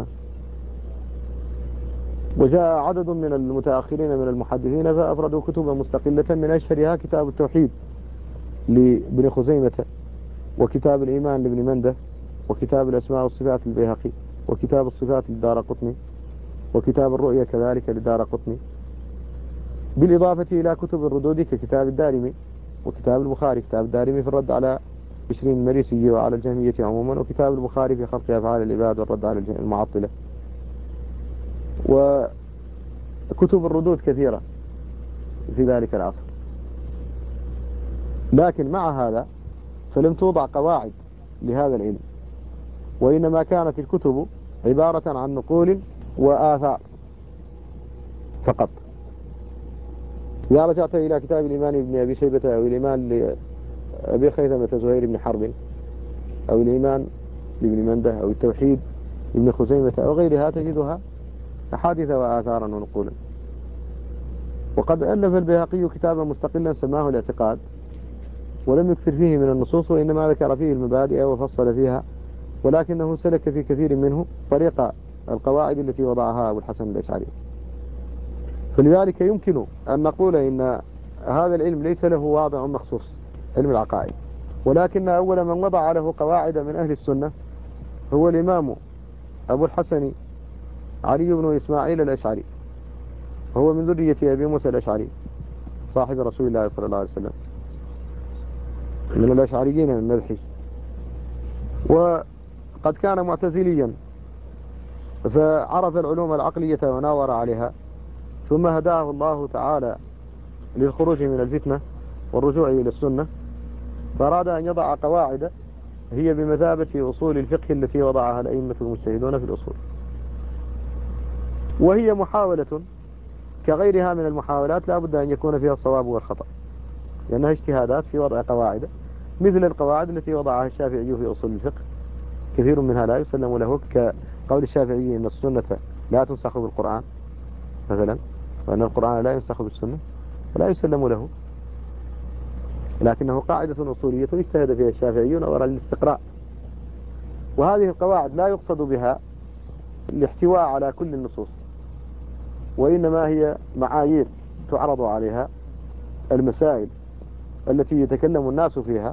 Speaker 1: وجاء عدد من المتأخرين من المحدثين فأفردوا كتبا مستقلة، من أشهرها كتاب التوحيد لابن خزيمة، وكتاب الإيمان لابن منده، وكتاب الأسماء والصفات للبيهقي، وكتاب الصفات للدارقطني، وكتاب الرؤيا كذلك للدارقطني، بالإضافة إلى كتب الردود ككتاب الدارمي وكتاب البخاري، كتاب الدارمي في الرد على بشرين المريسي وعلى الجهمية عموما، وكتاب البخاري في خلق أفعال العباد والرد على المعطلة. وكتب الردود كثيرة في ذلك العصر، لكن مع هذا فلم توضع قواعد لهذا العلم، وإنما كانت الكتب عبارة عن نقول وآثار فقط. إذا رجعت إلى كتاب الإيمان لابن أبي شيبة، أو الإيمان لأبي خيثمة زهير بن حرب، أو الإيمان لابن منده، أو التوحيد لابن خزيمة أو غيرها، تجدها أحاديث وآثارا ونقولا. وقد ألف البيهقي كتابا مستقلا سماه الاعتقاد، ولم يكثر فيه من النصوص، وإنما ذكر فيه المبادئ وفصل فيها، ولكنه سلك في كثير منه طريق القواعد التي وضعها أبو الحسن الأشعري. فلذلك يمكن أن نقول إن هذا العلم ليس له واضع مخصوص، علم العقائد، ولكن أول من وضع له قواعد من أهل السنة هو الإمام أبو الحسن علي بن إسماعيل الأشعري، وهو من ذرية أبي موسى الأشعري صاحب رسول الله صلى الله عليه وسلم، من الأشعريين من مذحي، وقد كان معتزليا فعرف العلوم العقلية وناور عليها، ثم هداه الله تعالى للخروج من الفتنة والرجوع إلى السنة، فأراد أن يضع قواعد هي بمثابة أصول الفقه التي وضعها الأئمة المجتهدون في الأصول، وهي محاولة كغيرها من المحاولات لا بد أن يكون فيها الصواب والخطأ، لأنها اجتهادات في وضع قواعد، مثل القواعد التي وضعها الشافعي في أصول الفقه، كثير منها لا يسلم له، كقول الشافعي إن السنة لا تنسخ بالقرآن مثلا، وأن القرآن لا ينسخ بالسنة، فلا يسلم له، لكنه قاعدة أصولية اجتهد فيها الشافعي نظرا للاستقراء. وهذه القواعد لا يقصد بها الاحتواء على كل النصوص، وإنما هي معايير تعرض عليها المسائل التي يتكلم الناس فيها،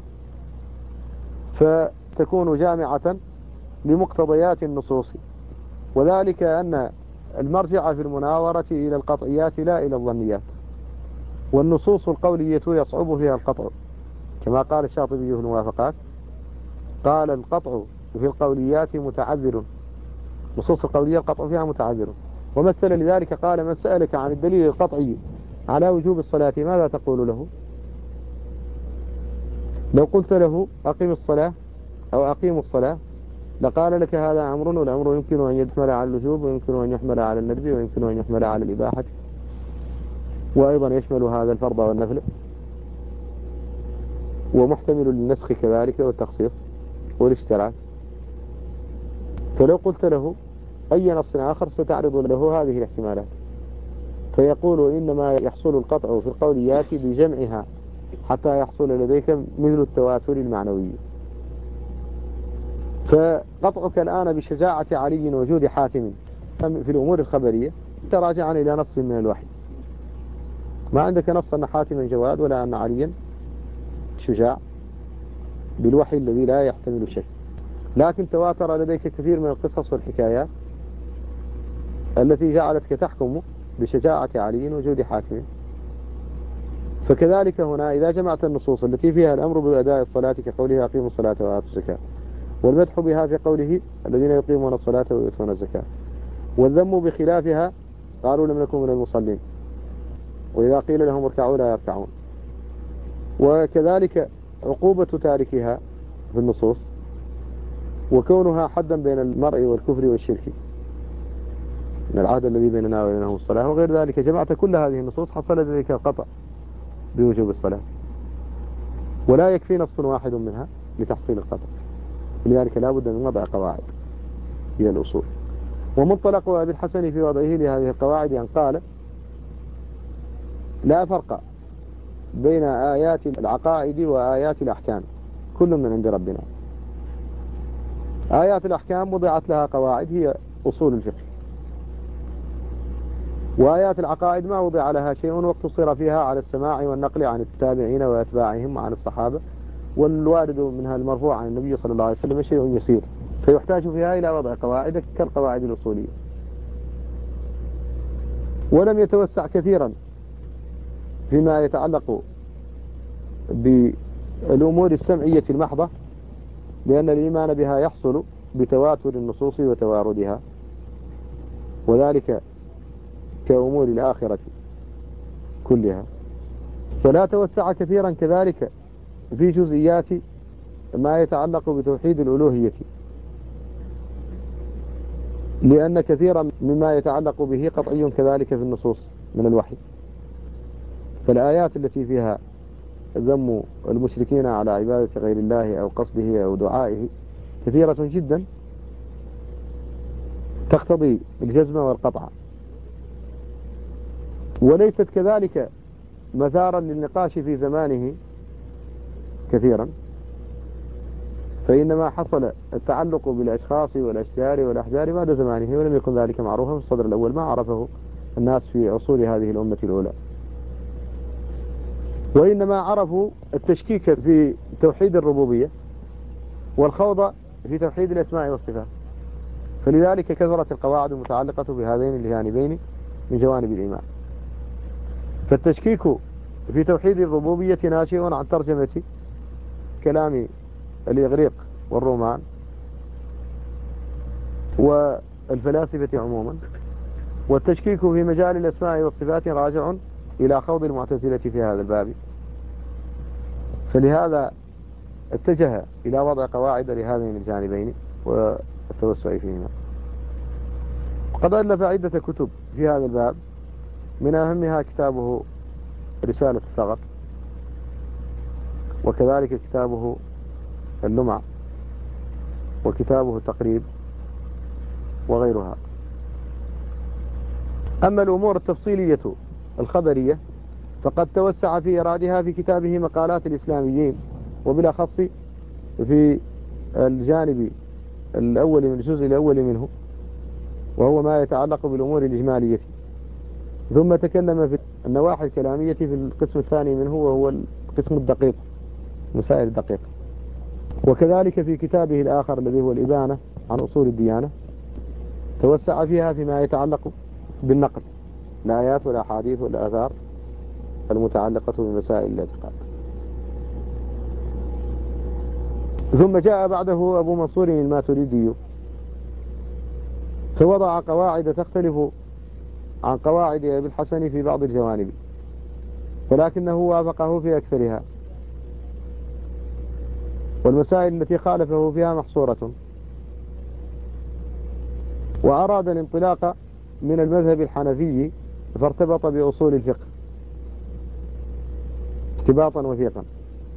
Speaker 1: فتكون جامعة لمقتضيات النصوص، وذلك أن المرجع في المناورة إلى القطعيات لا إلى الظنيات، والنصوص القولية يصعب فيها القطع، كما قال الشاطبي في الموافقات، قال القطع في القوليات متعذر، نصوص القولية القطع فيها متعذر. ومثل لذلك قال: من سألك عن الدليل القطعي على وجوب الصلاة ماذا تقول له؟ لو قلت له أقم الصلاة أو أقيموا الصلاة لقال لك هذا أمر، والأمر يمكن أن يحمل على الوجوب، ويمكن أن يحمل على الندب، ويمكن أن يحمل على الإباحة، وأيضا يشمل هذا الفرض والنفل، ومحتمل للنسخ كذلك والتخصيص والاشتراك. فلو قلت له أي نص آخر ستعرض له هذه الاحتمالات، فيقول إنما يحصل القطع في القوليات بجمعها حتى يحصل لديك مثل التواتر المعنوي. فقطعك الآن بشجاعة علي وجود حاتم في الأمور الخبرية تراجعا إلى نص من الوحي، ما عندك نص أن حاتما جواد ولا أن عليا شجاع بالوحي الذي لا يحتمل شيء، لكن تواتر لديك كثير من القصص والحكايات التي جعلتك تحكم بشجاعة علي وجود حاتم. فكذلك هنا إذا جمعت النصوص التي فيها الأمر بأداء الصلاة كقوله أقيموا الصلاة وآتوا الزكاة، والمدح بها في قوله الذين يقيمون الصلاة ويؤتون الزكاة، والذم بخلافها قالوا لم نكن من المصلين، وإذا قيل لهم اركعوا لا يركعون، وكذلك عقوبة تاركها في النصوص، وكونها حدا بين المرء والكفر والشرك من العهد الذي بيننا وبينهم الصلاة وغير ذلك، جمعت كل هذه النصوص حصل ذلك القطع بوجوب الصلاة، ولا يكفي نص واحد منها لتحصيل القطع، لذلك لا بد من وضع قواعد هي الأصول. ومنطلق أبي الحسن في وضعه لهذه القواعد أن قال لا فرق بين آيات العقائد وآيات الأحكام، كل من عند ربنا. آيات الأحكام وضعت لها قواعد هي أصول الفقه، وآيات العقائد ما وضع لها شيء واقتصر فيها على السماع والنقل عن التابعين وأتباعهم وعن الصحابة، والوارد منها المرفوع عن النبي صلى الله عليه وسلم شيء يسير، فيحتاج فيها إلى وضع قواعد كالقواعد الأصولية. ولم يتوسع كثيرا فيما يتعلق بالأمور السمعية المحضة، لأن الإيمان بها يحصل بتواتر النصوص وتواردها، وذلك كأمور الآخرة كلها. فلا توسع كثيرا كذلك في جزئيات ما يتعلق بتوحيد الألوهية، لأن كثيرا مما يتعلق به قطعي كذلك في النصوص من الوحي. فالآيات التي فيها ذم المشركين على عبادة غير الله أو قصده أو دعائه كثيرة جدا تقتضي الجزم والقطع، وليست كذلك مثارا للنقاش في زمانه كثيرا، فإنما حصل التعلق بالأشخاص والأشجار والأحجار بعد زمانه، ولم يكن ذلك معروفا في الصدر الأول، ما عرفه الناس في عصور هذه الأمة الأولى، وإنما عرفوا التشكيك في توحيد الربوبية والخوض في توحيد الأسماء والصفات، فلذلك كثرت القواعد المتعلقة بهذين الجانبين من جوانب الإيمان. فالتشكيك في توحيد الربوبية ناشئ عن ترجمة كلام الإغريق والرومان والفلاسفة عموما، والتشكيك في مجال الأسماء والصفات راجع إلى خوض المعتزلة في هذا الباب، فلهذا اتجه إلى وضع قواعد لهذين الجانبين والتوسع فيهما. قد ألف عدة كتب في هذا الباب، من أهمها كتابه رسالة الثغر، وكذلك كتابه اللمع، وكتابه التقريب، وغيرها. أما الأمور التفصيلية الخبرية فقد توسع في إرادها في كتابه مقالات الإسلاميين، وبالأخص في الجانب الأول من الجزء الأول منه، وهو ما يتعلق بالأمور الإجمالية. ثم تكلم في النواحي الكلامية في القسم الثاني منه، وهو القسم الدقيق، مسائل الدقيق. وكذلك في كتابه الآخر الذي هو الإبانة عن أصول الديانة توسع فيها فيما يتعلق بالنقل، الآيات والأحاديث والآثار المتعلقة بمسائل الاعتقاد. ثم جاء بعده أبو منصور الماتريدي فوضع قواعد تختلف عن قواعد أبي الحسن في بعض الجوانب، ولكنه وافقه في أكثرها، والمسائل التي خالفه فيها محصورة، وأراد الانطلاق من المذهب الحنفي فارتبط بأصول الفقه ارتباطا وثيقا،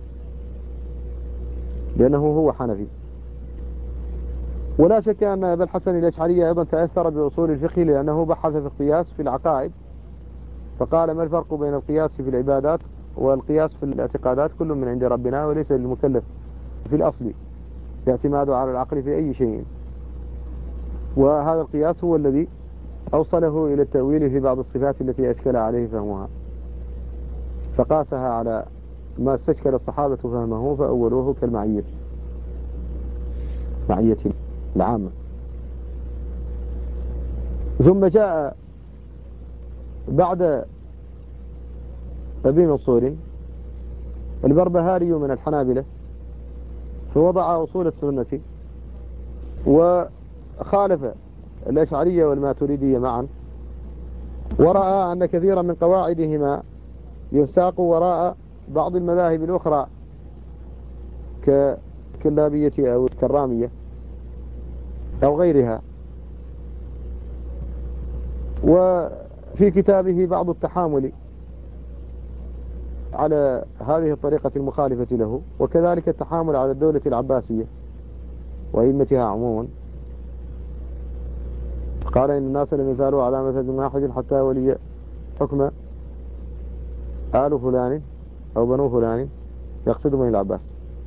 Speaker 1: لأنه هو حنفي. ولا شك أن أبا الحسن الأشعري أيضا تأثر بأصول الفقه، لأنه بحث في القياس في العقائد، فقال: ما الفرق بين القياس في العبادات والقياس في الاعتقادات؟ كل من عند ربنا، وليس للمكلف في الأصل اعتماده على العقل في أي شيء. وهذا القياس هو الذي أوصله إلى التأويل في بعض الصفات التي أشكل عليه فهمها، فقاسها على ما استشكل الصحابة فهمه فأولوه كالمعية، معية العامة. ثم جاء بعد أبي منصور البربهاري من الحنابلة، فوضع أصول السنة وخالف الأشعرية والماتريدية معا، ورأى أن كثيرا من قواعدهما يساق وراء بعض المذاهب الأخرى كالكلابية أو الكرامية أو غيرها. وفي كتابه بعض التحامل على هذه الطريقة المخالفة له، وكذلك التحامل على الدولة العباسية وأئمتها عموما، قال: إن الناس لم يزالوا على مذهب واحد حتى ولي حكم آل فلان أو بنو فلان، يقصد بني العباس.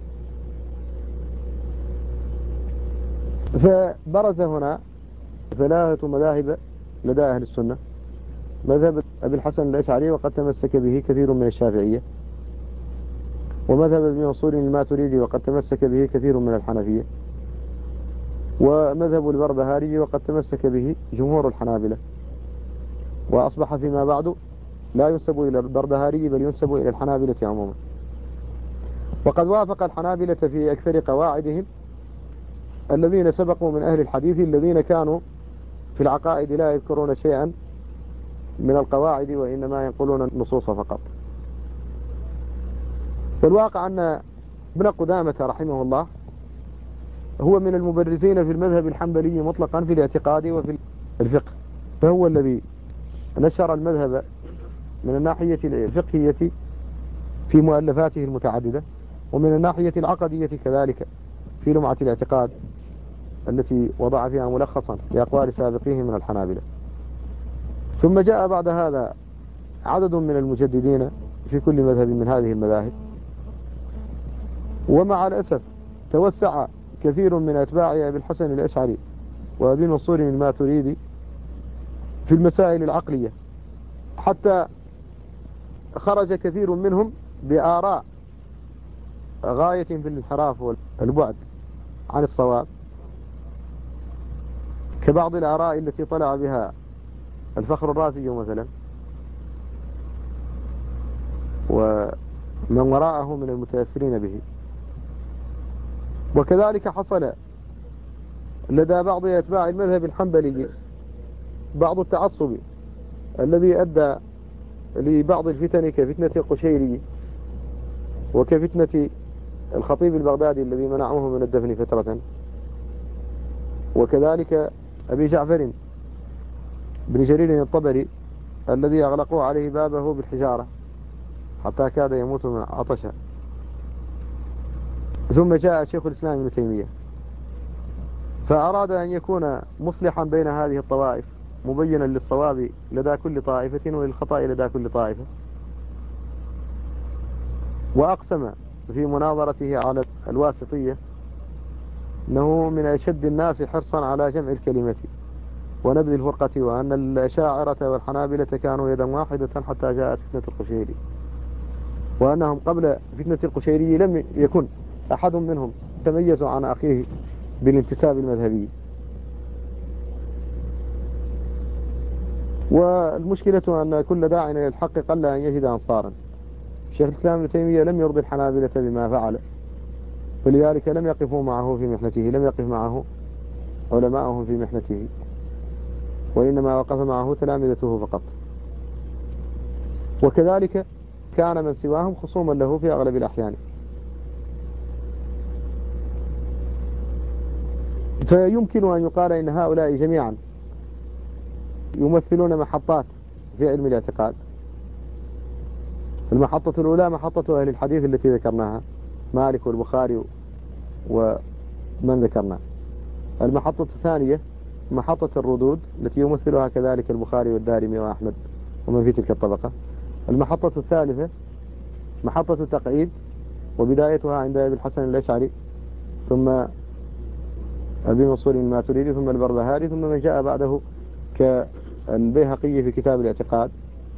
Speaker 1: فبرز هنا ثلاثة مذاهب لدى أهل السنة: مذهب أبي الحسن الأشعري وقد تمسك به كثير من الشافعية، ومذهب ابن منصور الماتريدي وقد تمسك به كثير من الحنفية، ومذهب البربهاري وقد تمسك به جمهور الحنابلة. وأصبح فيما بعد لا ينسب إلى البربهاري بل ينسب إلى الحنابلة عموما. وقد وافق الحنابلة في أكثر قواعدهم الذين سبقوا من أهل الحديث، الذين كانوا في العقائد لا يذكرون شيئا من القواعد وإنما ينقلون النصوص فقط. والواقع أن ابن قدامة رحمه الله هو من المبرزين في المذهب الحنبلي مطلقا في الاعتقاد وفي الفقه، فهو الذي نشر المذهب من الناحية الفقهية في مؤلفاته المتعددة، ومن الناحية العقدية كذلك في لمعة الاعتقاد التي وضع فيها ملخصا لأقوال سابقيه من الحنابلة. ثم جاء بعد هذا عدد من المجددين في كل مذهب من هذه المذاهب، ومع الأسف توسع كثير من أتباع أبي الحسن الأشعري وأبي منصور الماتريدي في المسائل العقلية، حتى خرج كثير منهم بآراء غاية في الانحراف والبعد عن الصواب، كبعض الآراء التي طلع بها الفخر الرازي مثلا ومن وراءه من المتأثرين به. وكذلك حصل لدى بعض أتباع المذهب الحنبلي بعض التعصب الذي أدى لبعض الفتن كفتنة القشيري وكفتنة الخطيب البغدادي الذي منعوه من الدفن فترة، وكذلك أبي جعفر بن جرير الطبري الذي أغلقوا عليه بابه بالحجارة حتى كاد يموت من عطشا. ثم جاء شيخ الإسلام ابن تيمية فأراد أن يكون مصلحا بين هذه الطوائف، مبينا للصواب لدى كل طائفة وللخطأ لدى كل طائفة، وأقسم في مناظرته على الواسطية أنه من أشد الناس حرصا على جمع الكلمة ونبذ الفرقة، وأن الأشاعرة والحنابلة كانوا يدا واحدة حتى جاءت فتنة القشيري، وأنهم قبل فتنة القشيري لم يكن أحد منهم تميز عن أخيه بالانتساب المذهبي. والمشكلة أن كل داع إلى الحق قل أن يجد أنصارا. شيخ الإسلام ابن تيمية لم يرضي الحنابلة بما فعل، فلذلك لم يقفوا معه في محنته، لم يقف معه علماءهم في محنته، وإنما وقف معه تلامذته فقط. وكذلك كان من سواهم خصوما له في أغلب الأحيان. فيمكن أن يقال إن هؤلاء جميعا يمثلون محطات في علم الاعتقاد. المحطة الأولى محطة أهل الحديث التي ذكرناها، مالك والبخاري ومن ذكرنا. المحطة الثانية محطة الردود التي يمثلها كذلك البخاري والدارمي وأحمد ومن في تلك الطبقة. المحطة الثالثة محطة التقعيد، وبدايتها عند أبي الحسن الأشعري، ثم أبي منصور الماتريدي، ثم البربهاري، ثم من جاء بعده كالبيهقي في كتاب الاعتقاد،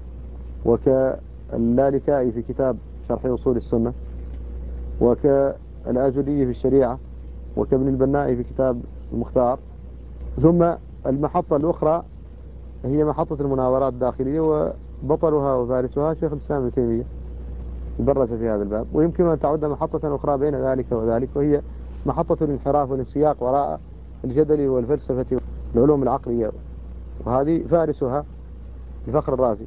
Speaker 1: وكاللالكائي في كتاب شرح أصول السنة، وكالآجري في الشريعة، وكابن البناء في كتاب المختار. ثم المحطة الأخرى هي محطة المناظرات الداخلية، وبطلها وفارسها شيخ الإسلام ابن تيمية درس في هذا الباب. ويمكن أن تعد محطة أخرى بين ذلك وذلك، وهي محطة الانحراف والانسياق وراء الجدل والفلسفة والعلوم العقلية، وهذه فارسها الفخر الرازي.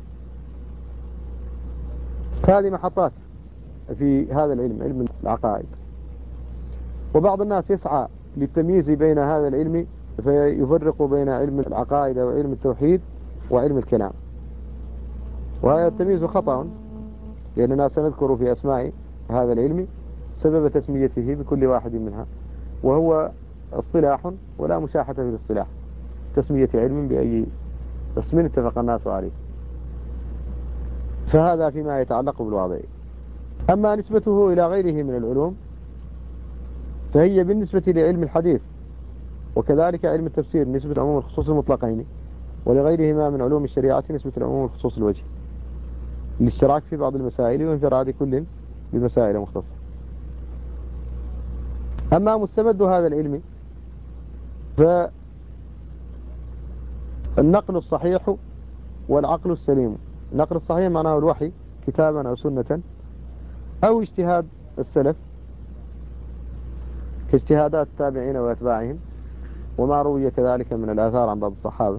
Speaker 1: هذه محطات في هذا العلم، علم العقائد. وبعض الناس يسعى للتمييز بين هذا العلم فيفرق بين علم العقائد وعلم التوحيد وعلم الكلام، وهذا التمييز خطأ، لأننا سنذكر في أسماء هذا العلم سبب تسميته بكل واحد منها، وهو اصطلاح ولا مشاحة في الاصطلاح، تسمية علم بأي اسم اتفق الناس عليه. فهذا فيما يتعلق بالواضع. أما نسبته إلى غيره من العلوم فهي بالنسبة لعلم الحديث وكذلك علم التفسير نسبة العموم والخصوص المطلقين، ولغيرهما من علوم الشريعة نسبة العموم والخصوص الوجه، الاشتراك في بعض المسائل وانفراد كل بمسائل مختصة. أما مستمد هذا العلم فالنقل الصحيح والعقل السليم. النقل الصحيح معناه الوحي كتابا أو سنة أو اجتهاد السلف كاجتهادات التابعين وأتباعهم، وما روي كذلك من الآثار عن بعض الصحابة،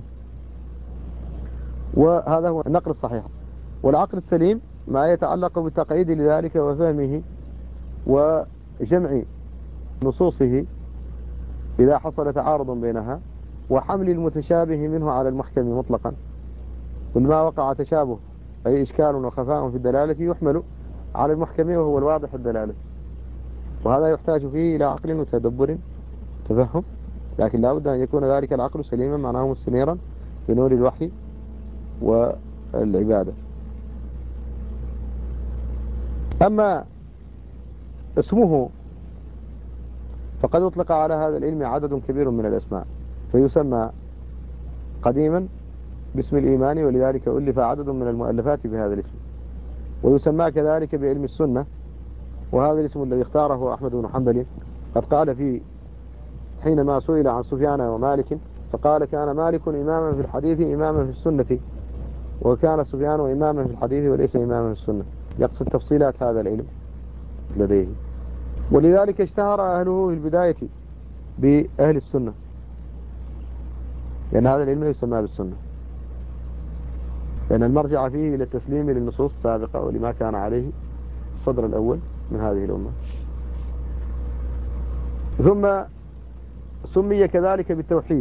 Speaker 1: وهذا هو النقل الصحيح. والعقل السليم ما يتعلق بالتقعيد لذلك وفهمه وجمع نصوصه إذا حصل تعارض بينها، وحمل المتشابه منه على المحكم مطلقا. كل ما وقع تشابه أي إشكال وخفاء في الدلالة يحمل على المحكم وهو الواضح الدلالة، وهذا يحتاج فيه إلى عقل وتدبر تفهم، لكن لا بد أن يكون ذلك العقل سليما معناه مستنيرا بنور الوحي والعبادة. أما اسمه فقد أطلق على هذا العلم عدد كبير من الأسماء، فيسمى قديما باسم الإيمان، ولذلك ألف عدد من المؤلفات بهذا الاسم، ويسمى كذلك بعلم السنة، وهذا الاسم الذي اختاره أحمد بن حنبل قد قال فيه حينما سئل عن سفيان ومالك فقال كان مالك إماما في الحديث إماما في السنة، وكان سفيان إماما في الحديث وليس إماما في السنة، يقصد تفصيلات هذا العلم لديه. ولذلك اشتهر أهله في البداية بأهل السنة، لأن هذا العلم يسمى بالسنة، لأن المرجع فيه إلى التسليم للنصوص السابقة ولما كان عليه الصدر الأول من هذه الأمة. ثم سمي كذلك بالتوحيد،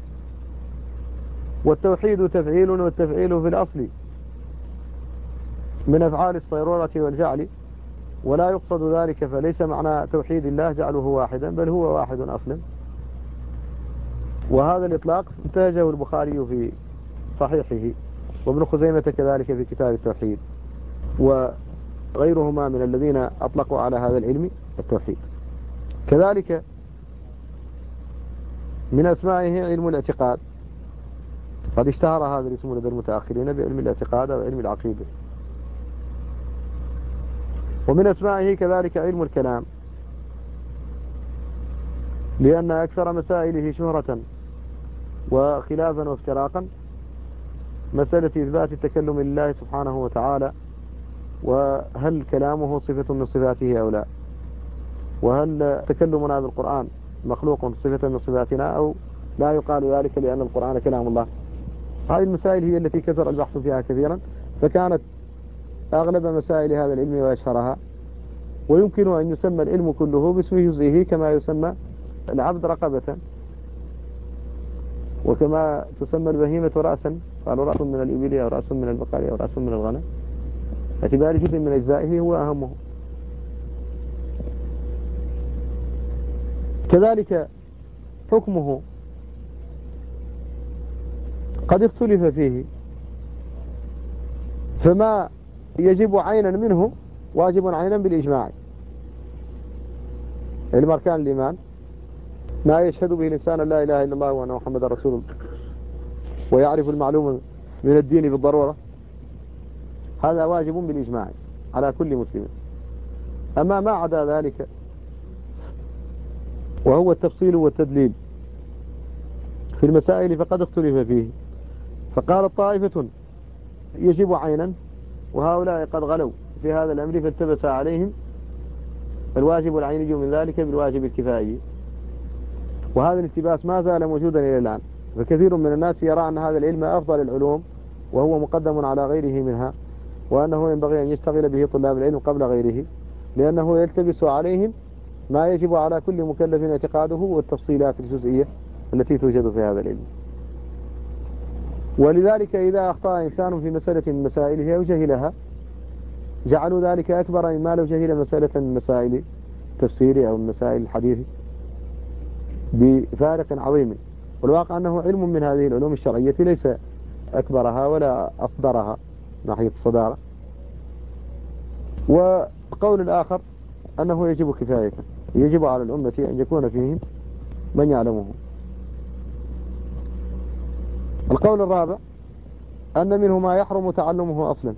Speaker 1: والتوحيد تفعيل، والتفعيل في الأصل من أفعال الصيرورة والجعل، ولا يقصد ذلك، فليس معنى توحيد الله جعله واحدا، بل هو واحد أصلا. وهذا الإطلاق انتهجه البخاري في صحيحه، وابن خزيمة كذلك في كتاب التوحيد، وغيرهما من الذين أطلقوا على هذا العلم التوحيد. كذلك من أسمائه علم الاعتقاد، قد اشتهر هذا الاسم لدى المتأخرين بعلم الاعتقاد وعلم العقيدة. ومن أسمائه كذلك علم الكلام، لأن أكثر مسائله شهرة وخلافا وافتراقا مسألة إثبات التكلم لله سبحانه وتعالى، وهل كلامه صفة من صفاته أو لا، وهل تكلمنا بالقرآن مخلوق صفة من صفاتنا أو لا يقال ذلك لأن القرآن كلام الله. هذه المسائل هي التي كثر البحث فيها كثيرا، فكانت أغلب مسائل هذا العلم وأشهرها. ويمكن أن يسمى العلم كله باسم جزئه، كما يسمى العبد رقبة، وكما تسمى البهيمة رأسا، قالوا رأس من الإبل أو رأس من البقر أو رأس من الغنم، باعتبار جزء من أجزائه هو أهمه. كذلك حكمه قد اختلف فيه، فما يجب عينا منه واجب عينا بالإجماع. علم أركان الإيمان ما يشهد به الإنسان لا إله إلا الله وأن محمد رسول الله، ويعرف المعلوم من الدين بالضرورة، هذا واجب بالإجماع على كل مسلم. أما ما عدا ذلك وهو التفصيل والتدليل في المسائل فقد اختلف فيه، فقال طائفة يجب عينا، وهؤلاء قد غلوا في هذا الأمر فالتبس عليهم الواجب العيني من ذلك بالواجب الكفائي، وهذا الالتباس ما زال موجودا إلى الآن. فكثير من الناس يرى أن هذا العلم أفضل العلوم وهو مقدم على غيره منها، وأنه ينبغي أن يشتغل به طلاب العلم قبل غيره، لأنه يلتبس عليهم ما يجب على كل مكلف اعتقاده والتفصيلات الجزئية التي توجد في هذا العلم. ولذلك إذا أخطأ إنسان في مسألة من مسائله أو جهلها جعلوا ذلك أكبر مما لو جهل مسألة من مسائل التفسير أو من مسائل الحديث بفارق عظيم. والواقع أنه علم من هذه العلوم الشرعية ليس أكبرها ولا أصدرها ناحية الصدارة. وقول الآخر أنه يجب كفاية، يجب على الأمة أن يكون فيهم من يعلمه. القول الرابع أن منه ما يحرم تعلمه أصلا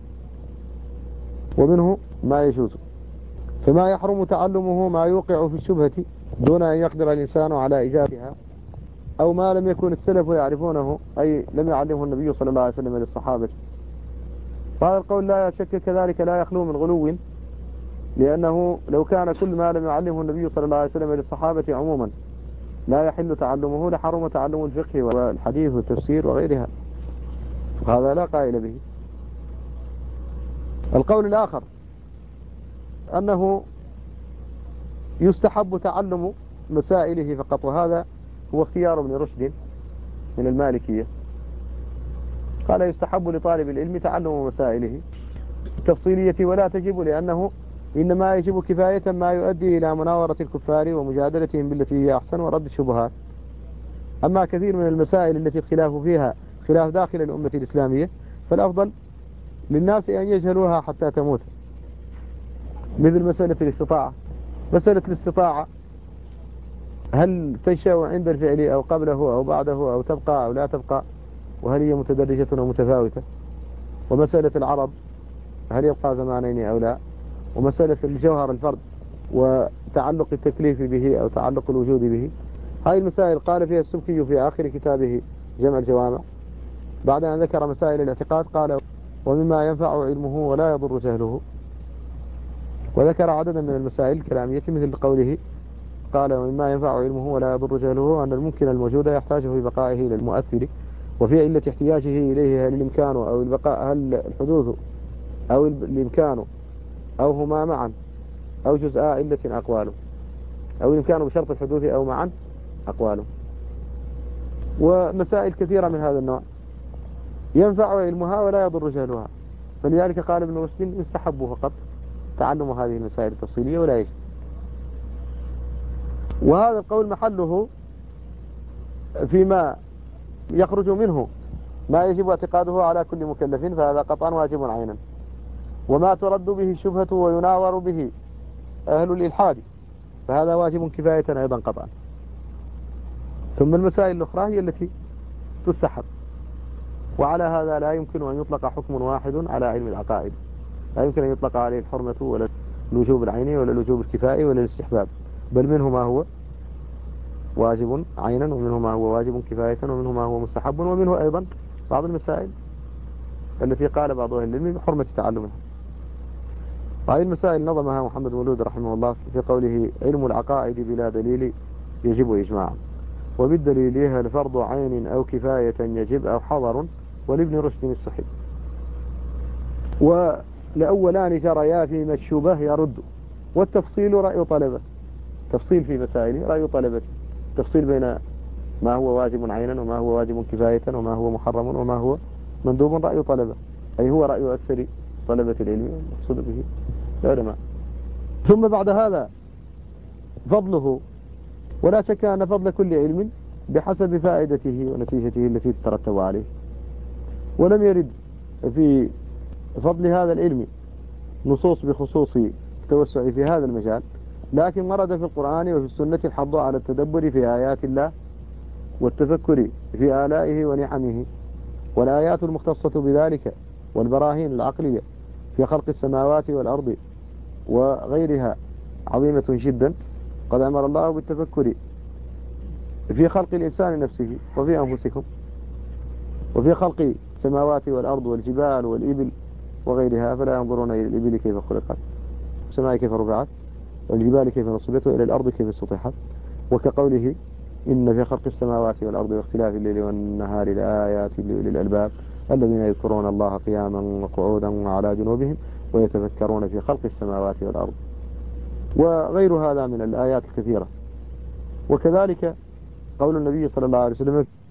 Speaker 1: ومنه ما يجوز. فما يحرم تعلمه ما يوقع في الشبهة دون أن يقدر الإنسان على إجابتها، أو ما لم يكن السلف يعرفونه، أي لم يعلمه النبي صلى الله عليه وسلم للصحابة. هذا القول لا شك كذلك لا يخلو من غلو، لأنه لو كان كل ما لم يعلمه النبي صلى الله عليه وسلم للصحابة عموما لا يحل تعلمه لحرم تعلم الفقه والحديث والتفسير وغيرها، وهذا لا قائل به. القول الآخر أنه يستحب تعلم مسائله فقط، وهذا هو اختيار ابن رشد من المالكية، قال يستحب لطالب العلم تعلم مسائله التفصيلية ولا تجب، لأنه إنما يجب كفاية ما يؤدي إلى مناورة الكفار ومجادلتهم بالتي هي أحسن ورد الشبهات. أما كثير من المسائل التي الخلاف فيها خلاف داخل الأمة الإسلامية فالأفضل للناس أن يجهلوها حتى تموت، مثل مسألة الاستطاعة. مسألة الاستطاعة هل تنشأ عند الفعل أو قبله أو بعده أو تبقى أو لا تبقى، وهل هي متدرجة أو متفاوتة؟ ومسألة العرض هل يبقى زمانين أو لا؟ ومسألة الجوهر الفرد وتعلق التكليف به أو تعلق الوجود به، هذه المسائل قال فيها السبكي في آخر كتابه جمع الجوامع بعد أن ذكر مسائل الاعتقاد، قال ومما ينفع علمه ولا يضر جهله. وذكر عددا من المسائل الكلامية مثل قوله قال ومما ينفع علمه ولا يضر جهله أن الممكن الموجود يحتاج في بقائه إلى المؤثر، وفي علة احتياجه إليه هل الإمكان أو البقاء، هل الحدوث أو الإمكان أو هما معا أو جزء علة أقواله، أو الإمكان بشرط الحدوث أو معا أقواله. ومسائل كثيرة من هذا النوع ينفع علمها ولا يضر جهلها، فلذلك قال ابن رشد يستحب فقط تعلم هذه المسائل التفصيلية ولا يجب. وهذا القول محله فيما يخرج منه ما يجب اعتقاده على كل مكلف، فهذا قطعا واجب عينا. وما ترد به الشبهة ويناور به أهل الإلحاد فهذا واجب كفاية أيضا قطعا. ثم المسائل الأخرى هي التي تستحب. وعلى هذا لا يمكن أن يطلق حكم واحد على علم العقائد، لا يمكن أن يطلق عليه الحرمة ولا الوجوب العيني ولا الوجوب الكفائي ولا الاستحباب، بل منه ما هو واجب عينا ومنه ما هو واجب كفاية ومنه ما هو مستحب، ومنه أيضا بعض المسائل التي قال بعض أهل العلم بحرمة تعلمها. هذه المسائل نظمها محمد مولود رحمه الله في قوله علم العقائد بلا دليل يجب إجماعا، وبالدليل هل فرض عين أو كفاية يجب أو حضر، ولابن رشد الصحيح. ولأولان جريا فيما الشبه يرد، والتفصيل رأي طلبة، تفصيل في مسائل رأي طلبة، تفصيل بين ما هو واجب عينا وما هو واجب كفاية وما هو محرم وما هو مندوب رأي طلبة، أي هو رأي أكثر طلبة العلم المقصود به العلماء. ثم بعد هذا فضله، ولا شك أن فضل كل علم بحسب فائدته ونتيجته التي تترتب عليه. ولم يرد في فضل هذا العلم نصوص بخصوص التوسع في هذا المجال، لكن ورد في القرآن وفي السنة الحض على التدبر في آيات الله والتفكر في آلائه ونعمه، والآيات المختصة بذلك والبراهين العقلية في خلق السماوات والأرض وغيرها عظيمة جدا. قد أمر الله بالتفكر في خلق الإنسان نفسه وفي أنفسكم، وفي خلق السماوات والأرض والجبال والإبل وغيرها، فلا ينظرون إلى الإبل كيف خلقت، السماء كيف رفعت، والجبال كيف نصبت، وإلى الأرض كيف سطحت. وكقوله إن في خلق السماوات والأرض واختلاف الليل والنهار لآيات لأولي الألباب الذين يذكرون الله قياما وقعودا وعلى جنوبهم ويتفكرون في خلق السماوات والأرض، وغير هذا من الآيات الكثيرة. وكذلك قول النبي صلى الله عليه وسلم